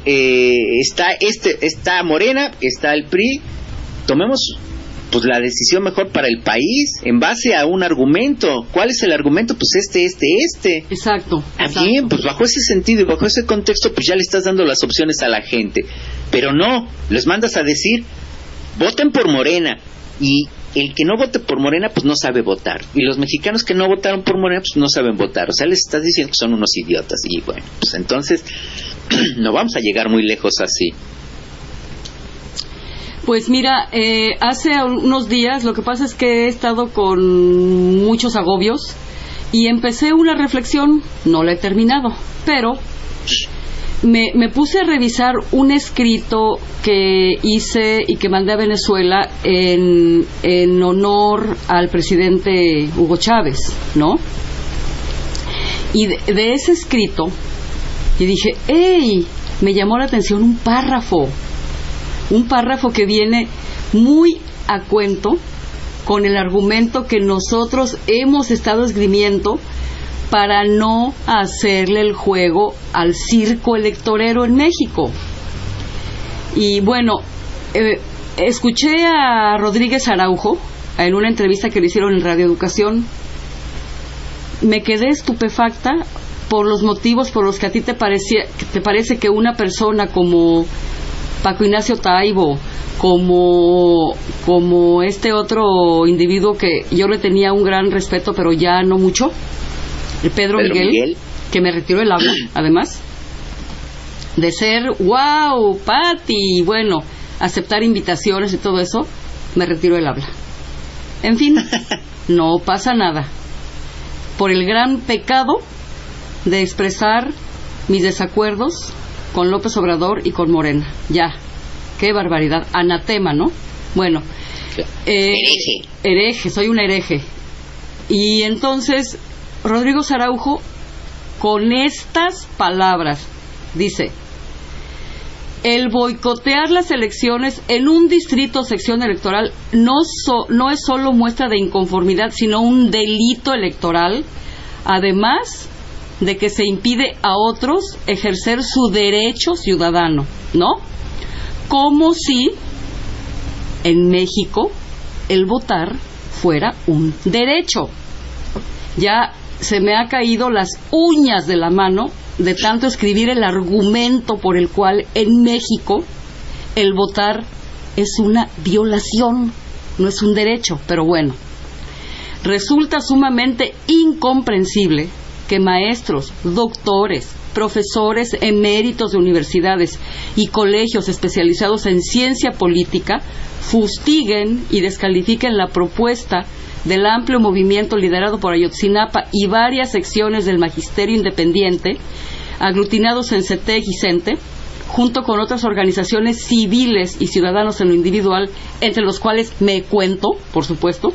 Speaker 3: está Morena, está el PRI, tomemos pues la decisión mejor para el país en base a un argumento. ¿Cuál es el argumento? Pues este.
Speaker 2: Exacto.
Speaker 3: Bien, pues bajo ese sentido y bajo ese contexto, pues ya le estás dando las opciones a la gente. Pero no, les mandas a decir, voten por Morena, y el que no vote por Morena, pues no sabe votar. Y los mexicanos que no votaron por Morena, pues no saben votar. O sea, les estás diciendo que son unos idiotas. Y bueno, pues entonces no vamos a llegar muy lejos así.
Speaker 2: Pues mira, hace unos días, lo que pasa es que he estado con muchos agobios y empecé una reflexión, no la he terminado, pero me puse a revisar un escrito que hice y que mandé a Venezuela en honor al presidente Hugo Chávez, ¿no? Y de ese escrito, y dije, ¡ey! Me llamó la atención un párrafo que viene muy a cuento con el argumento que nosotros hemos estado esgrimiendo para no hacerle el juego al circo electorero en México. Y bueno, escuché a Rodríguez Araujo en una entrevista que le hicieron en Radio Educación. Me quedé estupefacta por los motivos por los que a ti te parece que una persona como Paco Ignacio Taibo, como este otro individuo que yo le tenía un gran respeto, pero ya no mucho, el Pedro Miguel, que me retiró el habla, además de ser, wow, Pati, bueno, aceptar invitaciones y todo eso, me retiró el habla. En fin, no pasa nada. Por el gran pecado de expresar mis desacuerdos con López Obrador y con Morena. Ya, qué barbaridad. Anatema, ¿no? Bueno, hereje, soy un hereje. Y entonces, Rodrigo Saraujo, con estas palabras, dice: el boicotear las elecciones en un distrito o sección electoral no es solo muestra de inconformidad, sino un delito electoral, además de que se impide a otros ejercer su derecho ciudadano, ¿no? Como si en México el votar fuera un derecho. Ya se me ha caído las uñas de la mano de tanto escribir el argumento por el cual en México el votar es una violación, no es un derecho. Pero bueno, resulta sumamente incomprensible que maestros, doctores, profesores eméritos de universidades y colegios especializados en ciencia política fustiguen y descalifiquen la propuesta del amplio movimiento liderado por Ayotzinapa y varias secciones del magisterio independiente, aglutinados en CETEC y CENTE, junto con otras organizaciones civiles y ciudadanos en lo individual, entre los cuales me cuento, por supuesto,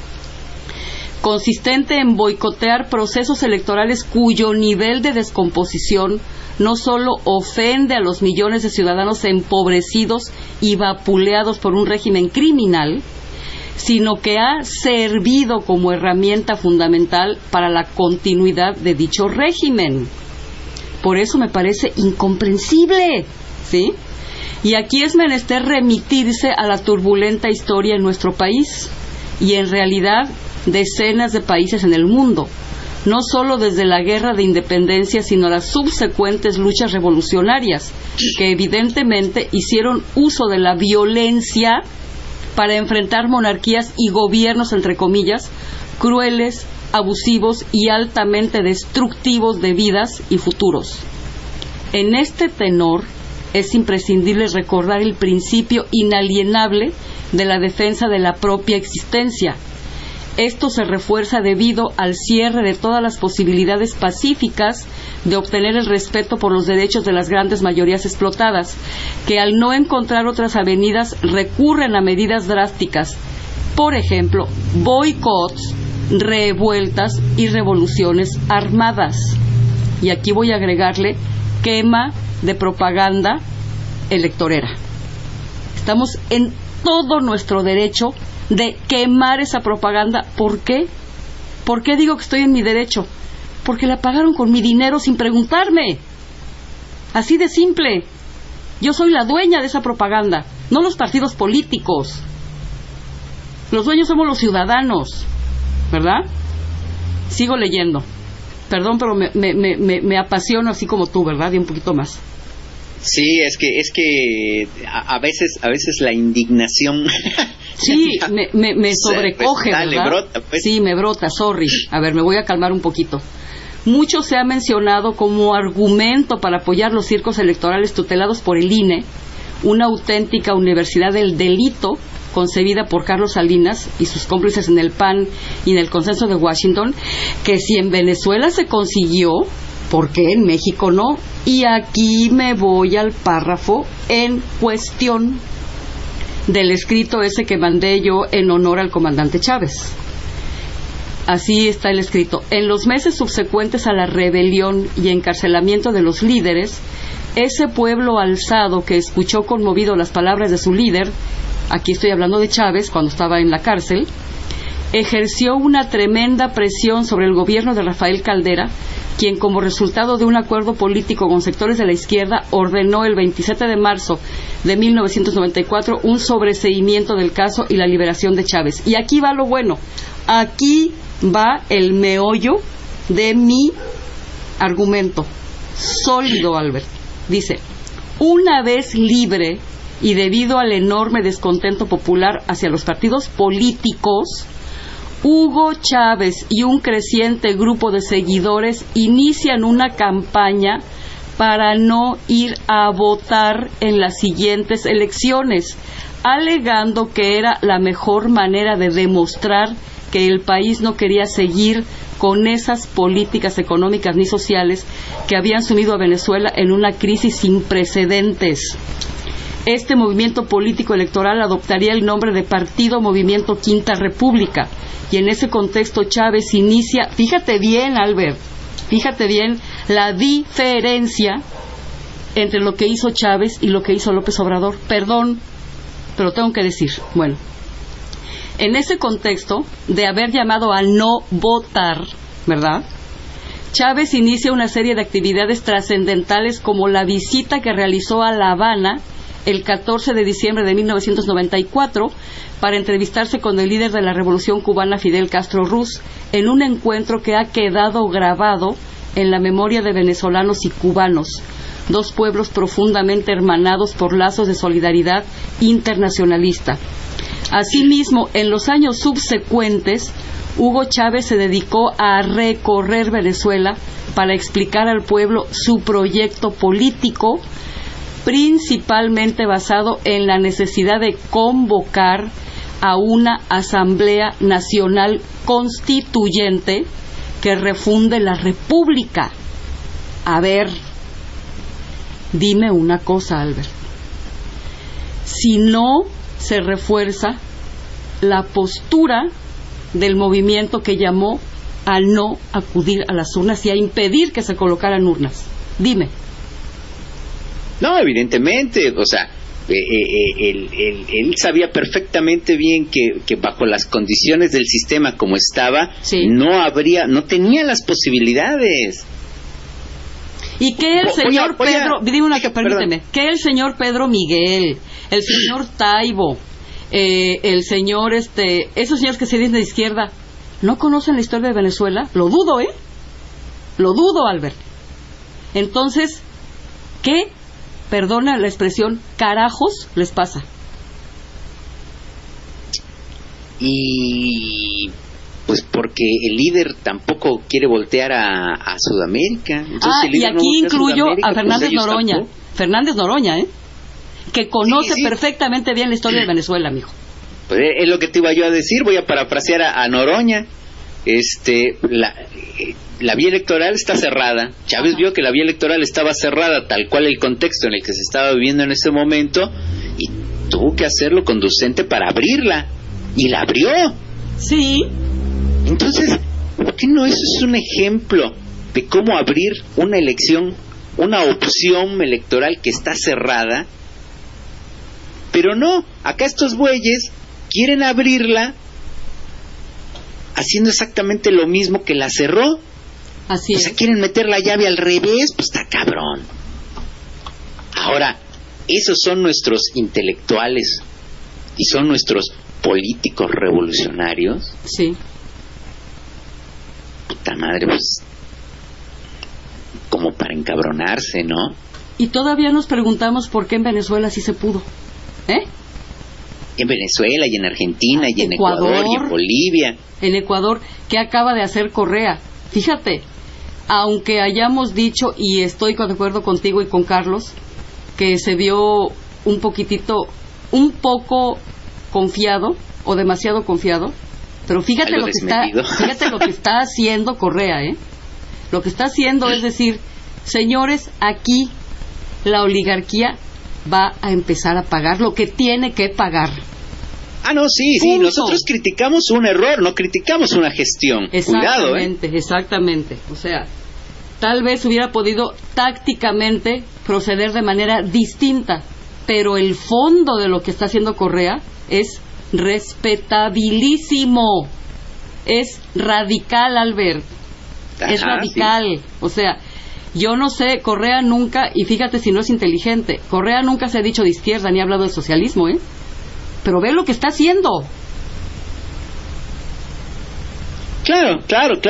Speaker 2: consistente en boicotear procesos electorales cuyo nivel de descomposición no solo ofende a los millones de ciudadanos empobrecidos y vapuleados por un régimen criminal, sino que ha servido como herramienta fundamental para la continuidad de dicho régimen. Por eso me parece incomprensible, ¿sí? Y aquí es menester remitirse a la turbulenta historia en nuestro país y en realidad decenas de países en el mundo, no solo desde la guerra de independencia, sino las subsecuentes luchas revolucionarias, que evidentemente hicieron uso de la violencia para enfrentar monarquías y gobiernos, entre comillas, crueles, abusivos y altamente destructivos de vidas y futuros. En este tenor es imprescindible recordar el principio inalienable de la defensa de la propia existencia. Esto se refuerza debido al cierre de todas las posibilidades pacíficas de obtener el respeto por los derechos de las grandes mayorías explotadas, que al no encontrar otras avenidas recurren a medidas drásticas, por ejemplo, boicots, revueltas y revoluciones armadas. Y aquí voy a agregarle quema de propaganda electorera. Estamos en todo nuestro derecho de quemar esa propaganda. ¿Por qué? ¿Por qué digo que estoy en mi derecho? Porque la pagaron con mi dinero sin preguntarme. Así de simple. Yo soy la dueña de esa propaganda, no los partidos políticos. Los dueños somos los ciudadanos, ¿verdad? Sigo leyendo. Perdón, pero me apasiono así como tú, ¿verdad? Y un poquito más.
Speaker 3: Sí, es que a veces la indignación
Speaker 2: sí me sobrecoge,
Speaker 3: pues,
Speaker 2: ¿verdad?
Speaker 3: Brota, pues.
Speaker 2: Sí, me brota, sorry. A ver, me voy a calmar un poquito. Mucho se ha mencionado como argumento para apoyar los circos electorales tutelados por el INE, una auténtica universidad del delito concebida por Carlos Salinas y sus cómplices en el PAN y en el Consenso de Washington, que si en Venezuela se consiguió, ¿por qué en México no? Y aquí me voy al párrafo en cuestión del escrito ese que mandé yo en honor al comandante Chávez. Así está el escrito. En los meses subsecuentes a la rebelión y encarcelamiento de los líderes, ese pueblo alzado que escuchó conmovido las palabras de su líder, aquí estoy hablando de Chávez cuando estaba en la cárcel, ejerció una tremenda presión sobre el gobierno de Rafael Caldera, quien como resultado de un acuerdo político con sectores de la izquierda ordenó el 27 de marzo de 1994 un sobreseimiento del caso y la liberación de Chávez. Y aquí va lo bueno, aquí va el meollo de mi argumento sólido, Albert. Dice, una vez libre y debido al enorme descontento popular hacia los partidos políticos, Hugo Chávez y un creciente grupo de seguidores inician una campaña para no ir a votar en las siguientes elecciones, alegando que era la mejor manera de demostrar que el país no quería seguir con esas políticas económicas ni sociales que habían sumido a Venezuela en una crisis sin precedentes. Este movimiento político electoral adoptaría el nombre de Partido Movimiento Quinta República, y en ese contexto Chávez inicia, fíjate bien, Albert, fíjate bien la diferencia entre lo que hizo Chávez y lo que hizo López Obrador. Perdón, pero tengo que decir, bueno, en ese contexto de haber llamado a no votar, ¿verdad?, Chávez inicia una serie de actividades trascendentales como la visita que realizó a La Habana el 14 de diciembre de 1994 para entrevistarse con el líder de la Revolución Cubana, Fidel Castro Ruz, en un encuentro que ha quedado grabado en la memoria de venezolanos y cubanos, dos pueblos profundamente hermanados por lazos de solidaridad internacionalista. Asimismo, en los años subsecuentes, Hugo Chávez se dedicó a recorrer Venezuela para explicar al pueblo su proyecto político, principalmente basado en la necesidad de convocar a una Asamblea Nacional Constituyente que refunde la República. A ver, dime una cosa, Albert. Si no se refuerza la postura del movimiento que llamó a no acudir a las urnas y a impedir que se colocaran urnas. Dime.
Speaker 3: No, evidentemente, o sea, él sabía perfectamente bien que bajo las condiciones del sistema como estaba,
Speaker 2: sí,
Speaker 3: no tenía las posibilidades.
Speaker 2: Y que el señor Pedro, dime una que permíteme, que el señor Pedro Miguel, el señor Taibo, el señor esos señores que se dicen de izquierda, ¿no conocen la historia de Venezuela? Lo dudo, lo dudo, Albert. Entonces, ¿qué? Perdona la expresión, carajos les pasa.
Speaker 3: Y pues porque el líder tampoco quiere voltear a Sudamérica. Entonces,
Speaker 2: y aquí incluyo a Fernández Noroña. Tampoco. Fernández Noroña, que conoce perfectamente bien la historia de Venezuela, mijo.
Speaker 3: Pues es lo que te iba yo a decir, voy a parafrasear a Noroña. La vía electoral está cerrada. Chávez vio que la vía electoral estaba cerrada, tal cual el contexto en el que se estaba viviendo en ese momento, y tuvo que hacerlo conducente para abrirla, y la abrió.
Speaker 2: Sí.
Speaker 3: Entonces, ¿por qué no? Eso es un ejemplo de cómo abrir una elección, una opción electoral que está cerrada. Pero no, acá estos bueyes quieren abrirla haciendo exactamente lo mismo que la cerró.
Speaker 2: Así es.
Speaker 3: O sea, quieren meter la llave al revés, pues está cabrón. Ahora, esos son nuestros intelectuales y son nuestros políticos revolucionarios.
Speaker 2: Sí.
Speaker 3: Puta madre, pues como para encabronarse, ¿no?
Speaker 2: Y todavía nos preguntamos por qué en Venezuela sí se pudo.
Speaker 3: En Venezuela y en Argentina y en Ecuador y en Bolivia.
Speaker 2: En Ecuador, ¿qué acaba de hacer Correa? Fíjate, aunque hayamos dicho, y estoy de acuerdo contigo y con Carlos, que se vio un poco confiado o demasiado confiado, pero fíjate lo que está haciendo Correa, Lo que está haciendo es decir, señores, aquí la oligarquía va a empezar a pagar lo que tiene que pagar.
Speaker 3: Ah, no, sí, nosotros criticamos un error, no criticamos una gestión.
Speaker 2: Exactamente,
Speaker 3: Cuidado,
Speaker 2: exactamente. O sea, tal vez hubiera podido tácticamente proceder de manera distinta, pero el fondo de lo que está haciendo Correa es respetabilísimo. Es radical, Albert. Es radical. Sí. O sea, yo no sé, Correa nunca, y fíjate si no es inteligente, Correa nunca se ha dicho de izquierda ni ha hablado de socialismo, pero ve lo que está haciendo.
Speaker 3: claro.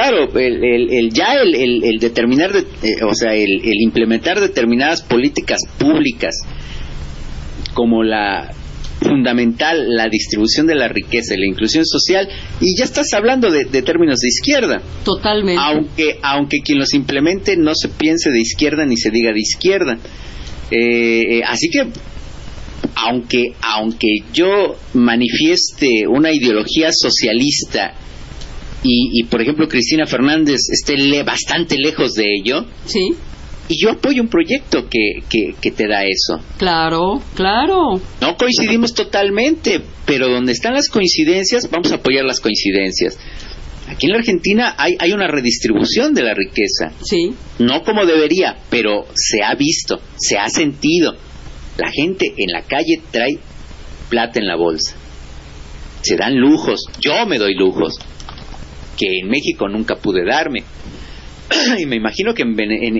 Speaker 3: El determinar, el implementar determinadas políticas públicas como la fundamental, la distribución de la riqueza y la inclusión social, y ya estás hablando de términos de izquierda.
Speaker 2: Totalmente.
Speaker 3: Aunque quien los implemente no se piense de izquierda ni se diga de izquierda. Así que aunque yo manifieste una ideología socialista y por ejemplo Cristina Fernández esté bastante lejos de ello,
Speaker 2: sí,
Speaker 3: y yo apoyo un proyecto que te da eso.
Speaker 2: Claro.
Speaker 3: No coincidimos totalmente, pero donde están las coincidencias, vamos a apoyar las coincidencias. Aquí en la Argentina hay una redistribución de la riqueza.
Speaker 2: Sí.
Speaker 3: No como debería, pero se ha visto, se ha sentido. La gente en la calle trae plata en la bolsa. Se dan lujos. Yo me doy lujos que en México nunca pude darme. Y me imagino que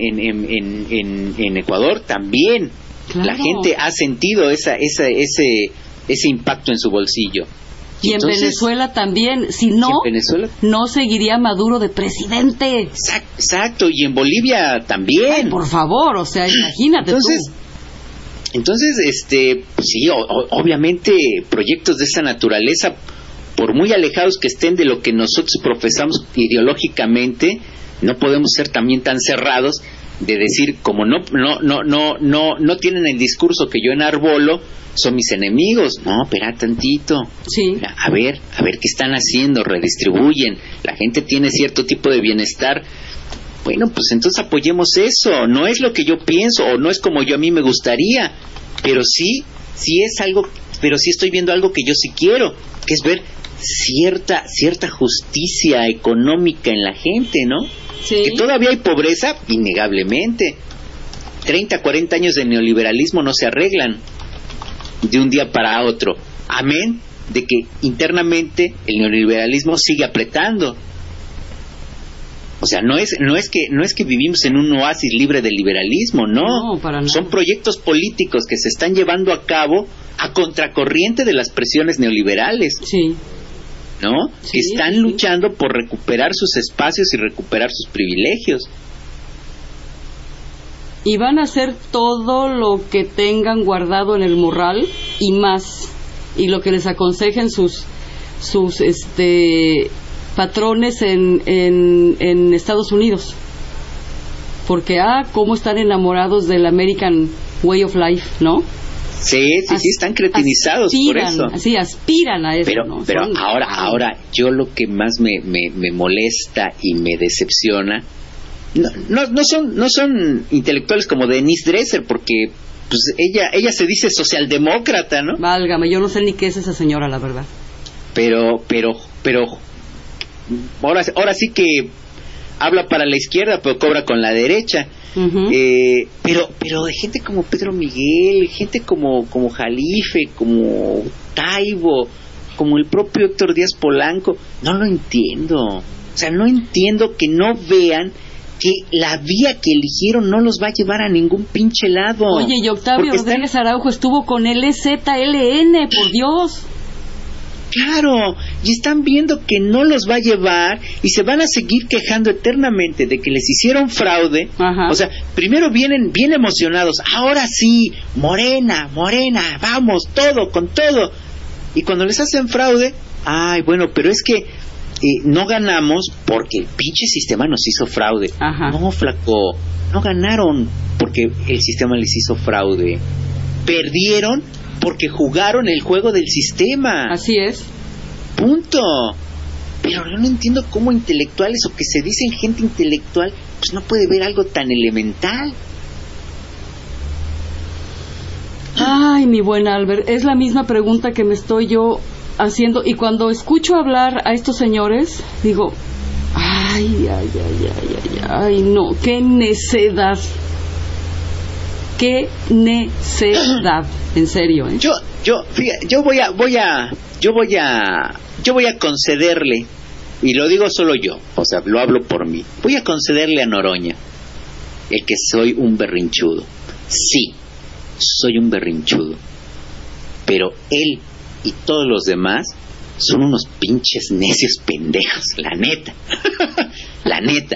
Speaker 3: en Ecuador también. Claro. La gente ha sentido ese impacto en su bolsillo.
Speaker 2: Y entonces, en Venezuela también, si no, no seguiría Maduro de presidente.
Speaker 3: Exacto, y en Bolivia también.
Speaker 2: Ay, por favor, o sea, imagínate
Speaker 3: Entonces, sí, obviamente proyectos de esa naturaleza, por muy alejados que estén de lo que nosotros profesamos ideológicamente, no podemos ser también tan cerrados de decir, como no tienen el discurso que yo enarbolo, son mis enemigos. No, espera tantito.
Speaker 2: Sí.
Speaker 3: A ver qué están haciendo, redistribuyen, la gente tiene cierto tipo de bienestar. Bueno, pues entonces apoyemos eso. No es lo que yo pienso o no es como a mí me gustaría, pero sí es algo, pero sí estoy viendo algo que yo sí quiero, que es ver cierta justicia económica en la gente, ¿no?
Speaker 2: Sí.
Speaker 3: Que todavía hay pobreza, innegablemente. 30, 40 años de neoliberalismo no se arreglan de un día para otro. Amén de que internamente el neoliberalismo sigue apretando. O sea, no es que vivimos en un oasis libre del liberalismo, no.
Speaker 2: No, para nada.
Speaker 3: Son proyectos políticos que se están llevando a cabo a contracorriente de las presiones neoliberales.
Speaker 2: Sí.
Speaker 3: ¿No?
Speaker 2: Sí,
Speaker 3: que están luchando por recuperar sus espacios y recuperar sus privilegios.
Speaker 2: Y van a hacer todo lo que tengan guardado en el morral y más, y lo que les aconsejen sus patrones en Estados Unidos, porque cómo están enamorados del American Way of Life, ¿no?
Speaker 3: Sí, están cretinizados por eso.
Speaker 2: Sí, aspiran a eso.
Speaker 3: Pero ahora yo lo que más me molesta y me decepciona, no son intelectuales como Denise Dresser, porque pues ella se dice socialdemócrata, ¿no?
Speaker 2: Válgame, yo no sé ni qué es esa señora, la verdad.
Speaker 3: Pero ahora sí que habla para la izquierda, pero cobra con la derecha.
Speaker 2: Uh-huh.
Speaker 3: Pero de gente como Pedro Miguel, gente como Jalife, como Taibo, como el propio Héctor Díaz Polanco, no lo entiendo. O sea, no entiendo que no vean que la vía que eligieron no los va a llevar a ningún pinche lado.
Speaker 2: Oye, y Octavio Rodríguez Araujo estuvo con LZLN, por Dios.
Speaker 3: Claro, y están viendo que no los va a llevar y se van a seguir quejando eternamente de que les hicieron fraude.
Speaker 2: Ajá.
Speaker 3: O sea, primero vienen bien emocionados, ahora sí, Morena, vamos, todo, con todo. Y cuando les hacen fraude, pero es que no ganamos porque el pinche sistema nos hizo fraude.
Speaker 2: Ajá.
Speaker 3: No, flaco, no ganaron porque el sistema les hizo fraude. Perdieron porque jugaron el juego del sistema.
Speaker 2: Así es.
Speaker 3: Punto. Pero yo no entiendo cómo intelectuales o que se dicen gente intelectual, pues no puede ver algo tan elemental.
Speaker 2: Ay, mi buen Albert, es la misma pregunta que me estoy yo haciendo, y cuando escucho hablar a estos señores, digo, ay, no, qué necedad. Qué necedad, en serio, ¿eh?
Speaker 3: Yo voy a concederle, y lo digo solo yo, o sea, lo hablo por mí. Voy a concederle a Noroña el que soy un berrinchudo. Sí, soy un berrinchudo. Pero él y todos los demás son unos pinches necios pendejos, la neta. La neta.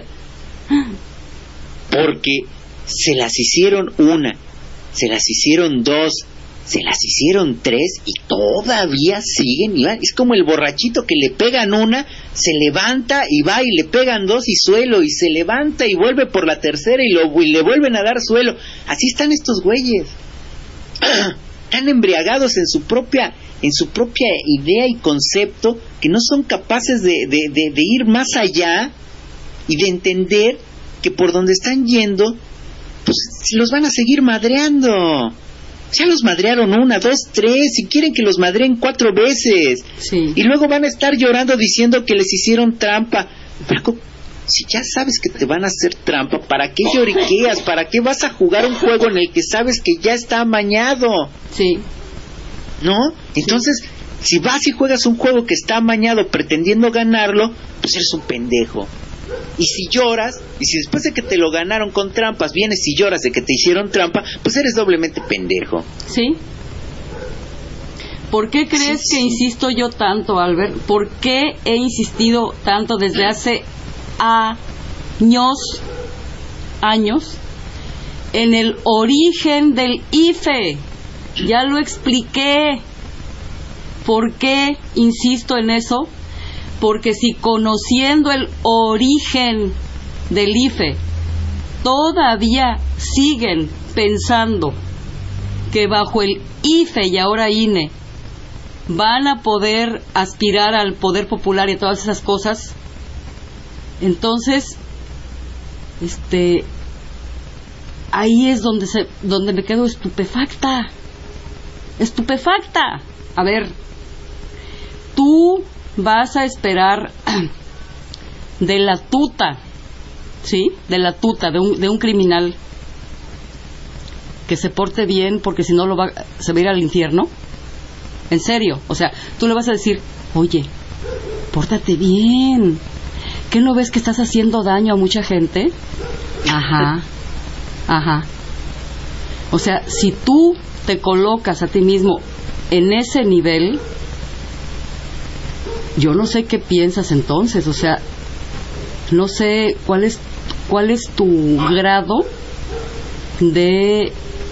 Speaker 3: Porque se las hicieron una, se las hicieron dos, se las hicieron tres y todavía siguen y van. Es como el borrachito que le pegan una, se levanta y va y le pegan dos y suelo, y se levanta y vuelve por la tercera y le vuelven a dar suelo. Así están estos güeyes. Están embriagados en su propia idea y concepto, que no son capaces de ir más allá y de entender que por donde están yendo, pues los van a seguir madreando. Ya los madrearon 1, 2, 3 y quieren que los madreen 4 veces.
Speaker 2: Sí.
Speaker 3: Y luego van a estar llorando diciendo que les hicieron trampa. Pero si ya sabes que te van a hacer trampa, ¿para qué lloriqueas? ¿Para qué vas a jugar un juego en el que sabes que ya está amañado?
Speaker 2: Sí.
Speaker 3: ¿No? Entonces, si vas y juegas un juego que está amañado pretendiendo ganarlo, pues eres un pendejo. Y si lloras, y si después de que te lo ganaron con trampas vienes y lloras de que te hicieron trampa, pues eres doblemente pendejo.
Speaker 2: ¿Sí? ¿Por qué crees que insisto yo tanto, Albert? ¿Por qué he insistido tanto desde hace años en el origen del IFE? Ya lo expliqué. ¿Por qué insisto en eso? Porque si conociendo el origen del IFE todavía siguen pensando que bajo el IFE y ahora INE van a poder aspirar al poder popular y todas esas cosas, entonces ahí es donde me quedo estupefacta. A ver, tú vas a esperar de la tuta, ¿sí? De la tuta, de un criminal que se porte bien, porque si no se va a ir al infierno. En serio, o sea, tú le vas a decir, oye, pórtate bien, ¿qué no ves que estás haciendo daño a mucha gente? Ajá. O sea, si tú te colocas a ti mismo en ese nivel, yo no sé qué piensas entonces, o sea, no sé cuál es tu grado de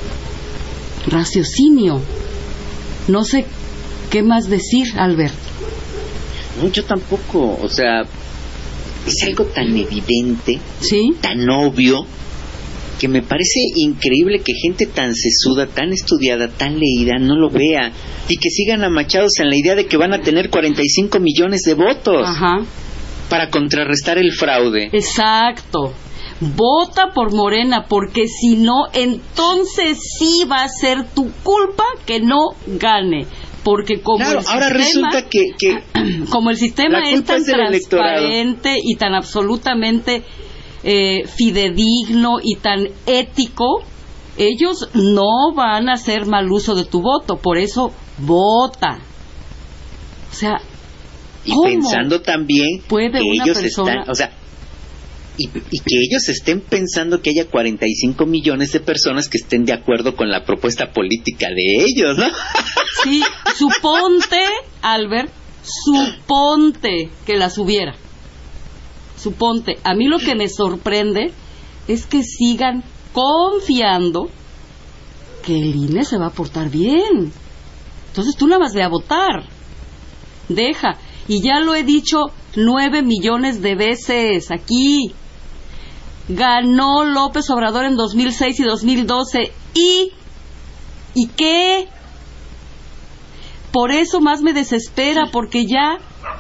Speaker 2: raciocinio. No sé qué más decir, Albert.
Speaker 3: No, yo tampoco, o sea, es algo tan evidente,
Speaker 2: ¿sí?
Speaker 3: Tan obvio, que me parece increíble que gente tan sesuda, tan estudiada, tan leída, no lo vea, y que sigan amachados en la idea de que van a tener 45 millones de votos.
Speaker 2: Ajá.
Speaker 3: Para contrarrestar el fraude.
Speaker 2: Exacto. Vota por Morena, porque si no, entonces sí va a ser tu culpa que no gane. Porque como
Speaker 3: claro,
Speaker 2: el
Speaker 3: ahora
Speaker 2: sistema,
Speaker 3: resulta que
Speaker 2: como el sistema es tan transparente y tan absolutamente fidedigno y tan ético, ellos no van a hacer mal uso de tu voto. Por eso vota. O sea,
Speaker 3: y pensando también
Speaker 2: puede
Speaker 3: que
Speaker 2: una
Speaker 3: ellos
Speaker 2: persona...
Speaker 3: están, o sea, y que ellos estén pensando que haya 45 millones de personas que estén de acuerdo con la propuesta política de ellos, ¿no?
Speaker 2: Sí, suponte, Albert, suponte que las hubiera. Suponte. A mí lo que me sorprende es que sigan confiando que el INE se va a portar bien. Entonces tú nada más ve a votar. Deja. Y ya lo he dicho 9 millones de veces aquí. Ganó López Obrador en 2006 y 2012. ¿Y qué? Por eso más me desespera, porque ya...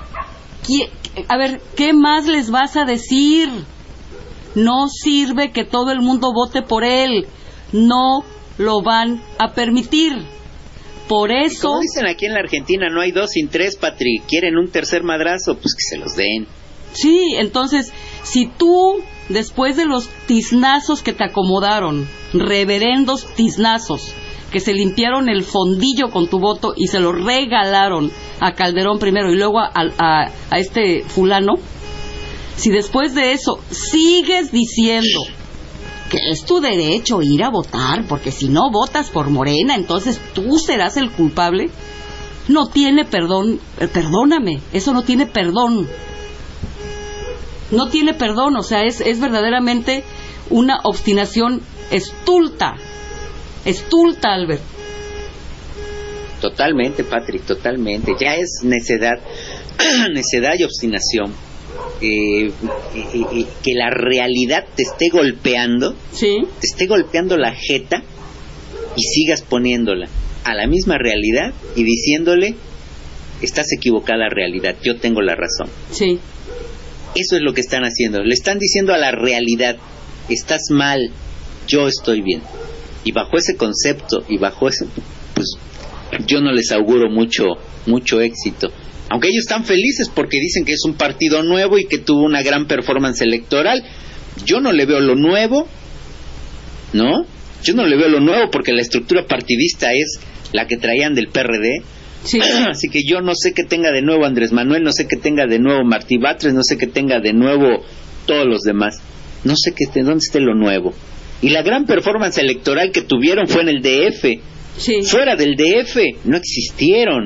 Speaker 2: A ver, ¿qué más les vas a decir? No sirve que todo el mundo vote por él. No lo van a permitir. Por eso...
Speaker 3: Como dicen aquí en la Argentina, no hay 2 sin 3, Patri. ¿Quieren un tercer madrazo? Pues que se los den.
Speaker 2: Sí, entonces, si tú, después de los tiznazos que te acomodaron, reverendos tiznazos, que se limpiaron el fondillo con tu voto y se lo regalaron a Calderón primero y luego a este fulano, si después de eso sigues diciendo que es tu derecho ir a votar, porque si no votas por Morena, entonces tú serás el culpable, no tiene perdón. Perdóname, eso no tiene perdón. No tiene perdón, o sea, es verdaderamente una obstinación estulta, Albert.
Speaker 3: Totalmente, Patrick, totalmente. Ya es necedad, necedad y obstinación. Que la realidad te esté golpeando,
Speaker 2: sí,
Speaker 3: te esté golpeando la jeta y sigas poniéndola a la misma realidad y diciéndole, estás equivocada realidad, yo tengo la razón.
Speaker 2: Sí.
Speaker 3: Eso es lo que están haciendo. Le están diciendo a la realidad, estás mal, yo estoy bien. Y bajo ese concepto y bajo ese, pues yo no les auguro mucho éxito. Aunque ellos están felices porque dicen que es un partido nuevo y que tuvo una gran performance electoral. Yo no le veo lo nuevo, ¿no? Yo no le veo lo nuevo porque la estructura partidista es la que traían del PRD.
Speaker 2: Sí.
Speaker 3: Así que yo no sé qué tenga de nuevo Andrés Manuel, no sé qué tenga de nuevo Martí Batres, no sé qué tenga de nuevo todos los demás. No sé dónde esté lo nuevo. Y la gran performance electoral que tuvieron fue en el DF.
Speaker 2: Sí.
Speaker 3: Fuera del DF no existieron.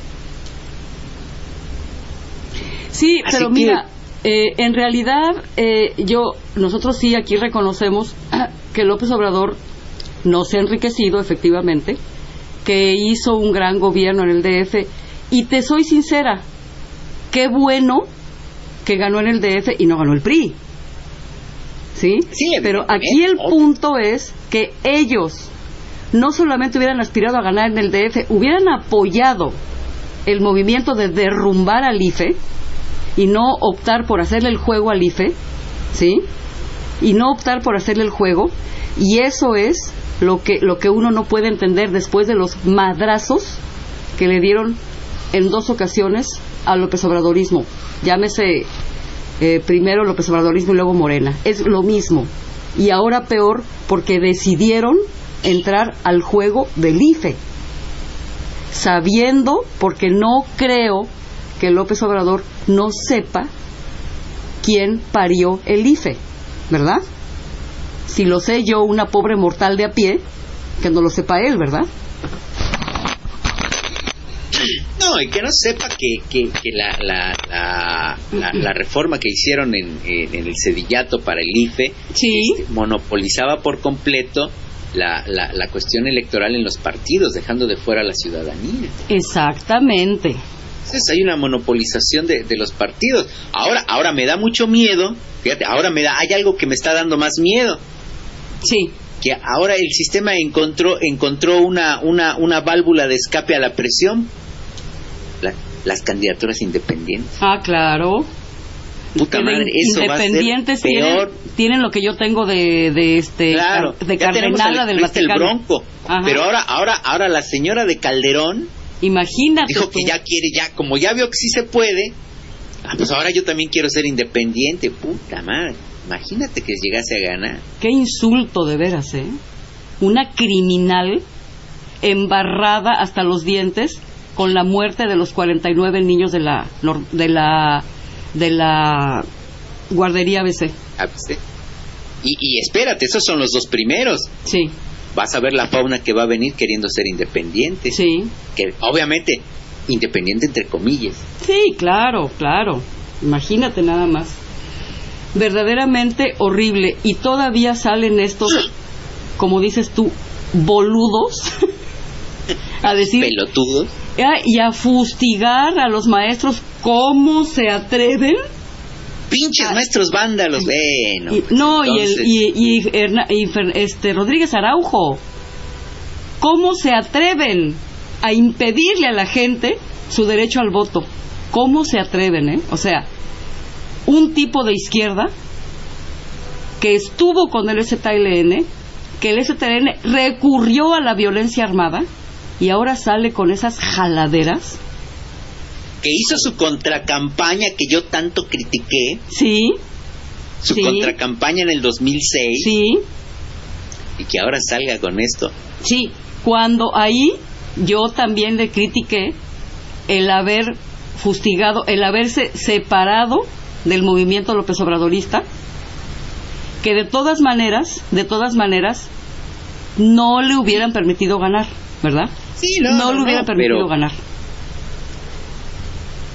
Speaker 2: Sí,
Speaker 3: Así
Speaker 2: pero
Speaker 3: que...
Speaker 2: mira, en realidad nosotros sí aquí reconocemos que López Obrador no se ha enriquecido, efectivamente, que hizo un gran gobierno en el DF, y te soy sincera, qué bueno que ganó en el DF y no ganó el PRI. ¿Sí?
Speaker 3: Sí,
Speaker 2: pero aquí el punto es que ellos no solamente hubieran aspirado a ganar en el DF, hubieran apoyado el movimiento de derrumbar al IFE y no optar por hacerle el juego al IFE, ¿sí? Y no optar por hacerle el juego, y eso es lo que uno no puede entender después de los madrazos que le dieron en 2 ocasiones al López Obradorismo. Llámese primero López Obradorismo y luego Morena. Es lo mismo. Y ahora peor porque decidieron entrar al juego del IFE, sabiendo, porque no creo que López Obrador no sepa quién parió el IFE, ¿verdad? Si lo sé yo, una pobre mortal de a pie, que no lo sepa él, ¿verdad?
Speaker 3: No, y que no sepa que la reforma que hicieron en el Sedillato para el IFE,
Speaker 2: sí,
Speaker 3: monopolizaba por completo la cuestión electoral en los partidos, dejando de fuera a la ciudadanía.
Speaker 2: Exactamente.
Speaker 3: Entonces hay una monopolización de los partidos. Ahora me da mucho miedo, fíjate, hay algo que me está dando más miedo.
Speaker 2: Sí.
Speaker 3: Que ahora el sistema encontró una válvula de escape a la presión. Las candidaturas independientes.
Speaker 2: Ah, claro.
Speaker 3: Puta madre, eso va a ser peor.
Speaker 2: Tienen lo que yo tengo
Speaker 3: claro,
Speaker 2: de cardenala del Vaticano.
Speaker 3: El Bronco. Ajá. Pero ahora la señora de Calderón,
Speaker 2: imagínate,
Speaker 3: dijo que como ya vio que sí se puede, pues ahora yo también quiero ser independiente. Puta madre, imagínate que llegase a ganar.
Speaker 2: Qué insulto, de veras, una criminal embarrada hasta los dientes con la muerte de los 49 niños de la guardería ABC.
Speaker 3: ABC. Y espérate, esos son los 2 primeros.
Speaker 2: Sí.
Speaker 3: Vas a ver la fauna que va a venir queriendo ser independiente.
Speaker 2: Sí.
Speaker 3: Que obviamente independiente entre comillas.
Speaker 2: Sí, claro. Imagínate nada más. Verdaderamente horrible. Y todavía salen estos, como dices tú, boludos a decir
Speaker 3: pelotudos
Speaker 2: y a fustigar a los maestros. ¿Cómo se atreven?
Speaker 3: Pinches maestros vándalos. Bueno,
Speaker 2: pues no, entonces... Rodríguez Araujo, ¿cómo se atreven a impedirle a la gente su derecho al voto? ¿Cómo se atreven, O sea, un tipo de izquierda que estuvo con el ZLN, que el ZLN recurrió a la violencia armada y ahora sale con esas jaladeras.
Speaker 3: Que hizo su contracampaña que yo tanto critiqué.
Speaker 2: Sí.
Speaker 3: Su contracampaña en el 2006.
Speaker 2: Sí.
Speaker 3: Y que ahora salga con esto.
Speaker 2: Sí. Cuando ahí yo también le critiqué el haber fustigado, el haberse separado del movimiento López Obradorista, que de todas maneras, no le hubieran permitido ganar, ¿verdad?
Speaker 3: Sí, no
Speaker 2: le hubieran permitido ganar.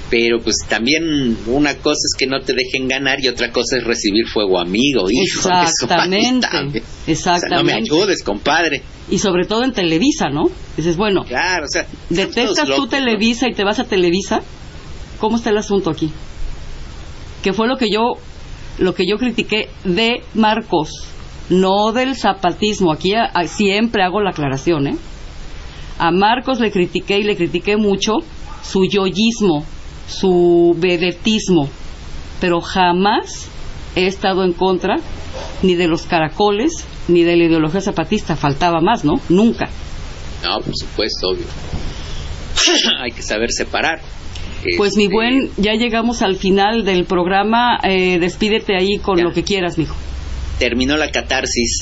Speaker 3: pero pues también una cosa es que no te dejen ganar y otra cosa es recibir fuego amigo. Hijo,
Speaker 2: exactamente, exactamente.
Speaker 3: O sea, no me ayudes, compadre.
Speaker 2: Y sobre todo en Televisa, ¿no? Dices, bueno,
Speaker 3: claro, o sea,
Speaker 2: detestas tú Televisa, ¿no? Y te vas a Televisa. ¿Cómo está el asunto aquí? Que fue lo que yo critiqué de Marcos, no del zapatismo. Aquí siempre hago la aclaración, ¿eh? A Marcos le critiqué mucho su yoyismo, su vedetismo, pero jamás he estado en contra ni de los caracoles ni de la ideología zapatista. Faltaba más, ¿no? Nunca.
Speaker 3: No, por supuesto, obvio. Hay que saber separar.
Speaker 2: Pues mi buen, ya llegamos al final del programa. Despídete ahí con lo que quieras, mijo.
Speaker 3: Terminó la catarsis.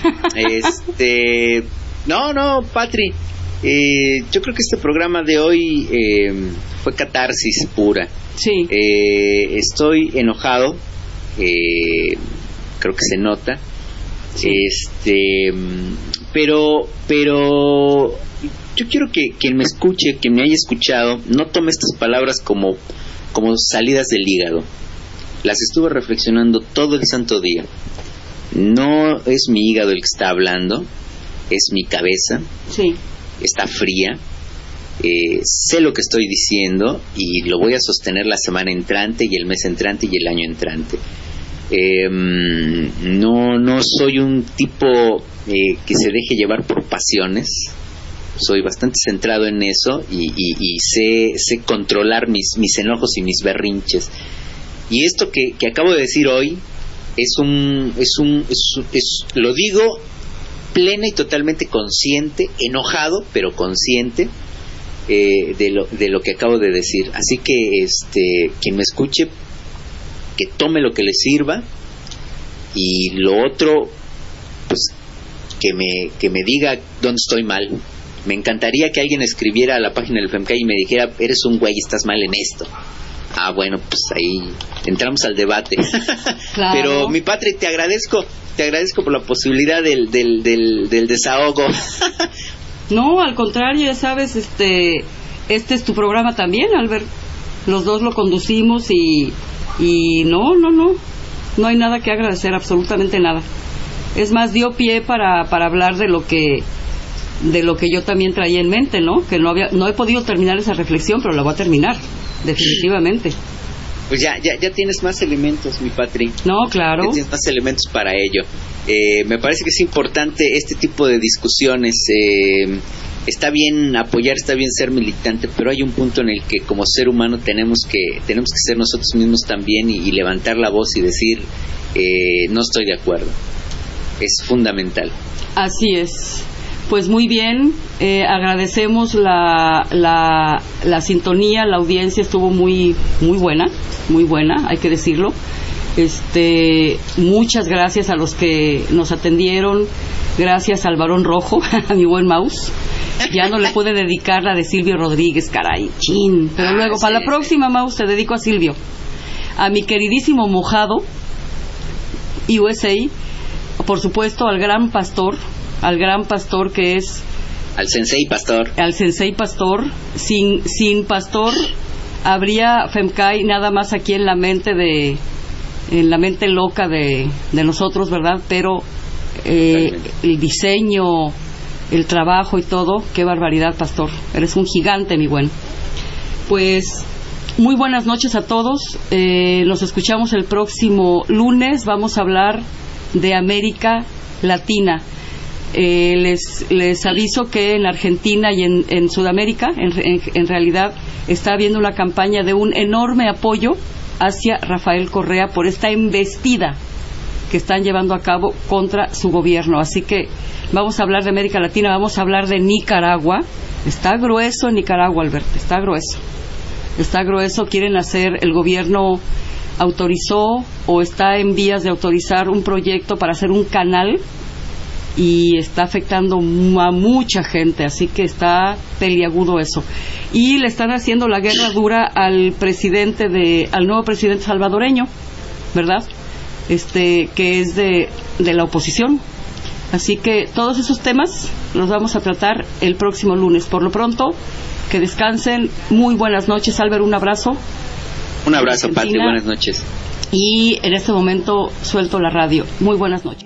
Speaker 3: No, Patri. Yo creo que este programa de hoy fue catarsis pura.
Speaker 2: Sí.
Speaker 3: Estoy enojado. Creo que se nota. Sí. Pero yo quiero que quien me escuche, quien me haya escuchado, no tome estas palabras como salidas del hígado. Las estuve reflexionando todo el santo día. No es mi hígado el que está hablando, es mi cabeza.
Speaker 2: Sí.
Speaker 3: Está fría. Sé lo que estoy diciendo y lo voy a sostener la semana entrante y el mes entrante y el año entrante. No soy un tipo que se deje llevar por pasiones. Soy bastante centrado en eso y sé controlar mis enojos y mis berrinches. Y esto que acabo de decir hoy lo digo plena y totalmente consciente, enojado pero consciente de lo que acabo de decir. Así que quien me escuche, que tome lo que le sirva, y lo otro, pues que me diga dónde estoy mal. Me encantaría que alguien escribiera a la página del FEMCAI y me dijera, eres un güey, estás mal en esto. Ah, bueno, pues ahí entramos al debate.
Speaker 2: Claro.
Speaker 3: Pero mi Patri, te agradezco por la posibilidad del desahogo.
Speaker 2: No, al contrario, ya sabes, este es tu programa también, Albert. Los dos lo conducimos y no hay nada que agradecer, absolutamente nada. Es más, dio pie para hablar de lo que yo también traía en mente, ¿no? Que no he podido terminar esa reflexión, pero la voy a terminar, definitivamente.
Speaker 3: Pues ya tienes más elementos, mi Patri.
Speaker 2: No, claro.
Speaker 3: Ya tienes más elementos para ello. Me parece que es importante este tipo de discusiones. Está bien apoyar, está bien ser militante, pero hay un punto en el que como ser humano tenemos que ser nosotros mismos también y levantar la voz y decir, no estoy de acuerdo. Es fundamental. Así
Speaker 2: es. Pues muy bien, agradecemos la sintonía, la audiencia estuvo muy buena, hay que decirlo. Muchas gracias a los que nos atendieron, gracias al varón rojo, a mi buen Maus. Ya no le pude dedicar la de Silvio Rodríguez, caray, chin. Pero luego, para la próxima, Maus, te dedico a Silvio. A mi queridísimo Mojado, USA, por supuesto al gran pastor que es...
Speaker 3: Al Sensei
Speaker 2: Pastor. Sin Pastor habría FEMCAI nada más aquí en la mente loca de nosotros, ¿verdad? Pero el diseño, el trabajo y todo, qué barbaridad, Pastor. Eres un gigante, mi buen. Pues muy buenas noches a todos. Nos escuchamos el próximo lunes. Vamos a hablar de América Latina. Les aviso que en Argentina y en Sudamérica en realidad está habiendo una campaña de un enorme apoyo hacia Rafael Correa por esta embestida que están llevando a cabo contra su gobierno. Así que vamos a hablar de América Latina, vamos a hablar de Nicaragua. Está grueso Nicaragua, Alberto, está grueso. Quieren hacer, el gobierno autorizó o está en vías de autorizar un proyecto para hacer un canal y está afectando a mucha gente, así que está peliagudo eso. Y le están haciendo la guerra dura al nuevo presidente salvadoreño, ¿verdad? Que es de la oposición. Así que todos esos temas los vamos a tratar el próximo lunes. Por lo pronto, Que descansen. Muy buenas noches, Albert, un abrazo.
Speaker 3: Un abrazo, Pati, buenas noches.
Speaker 2: Y en este momento suelto la radio. Muy buenas noches.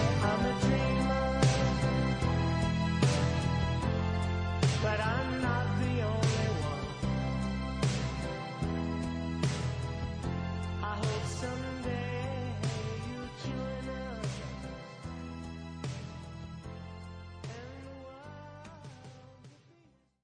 Speaker 4: But I'm not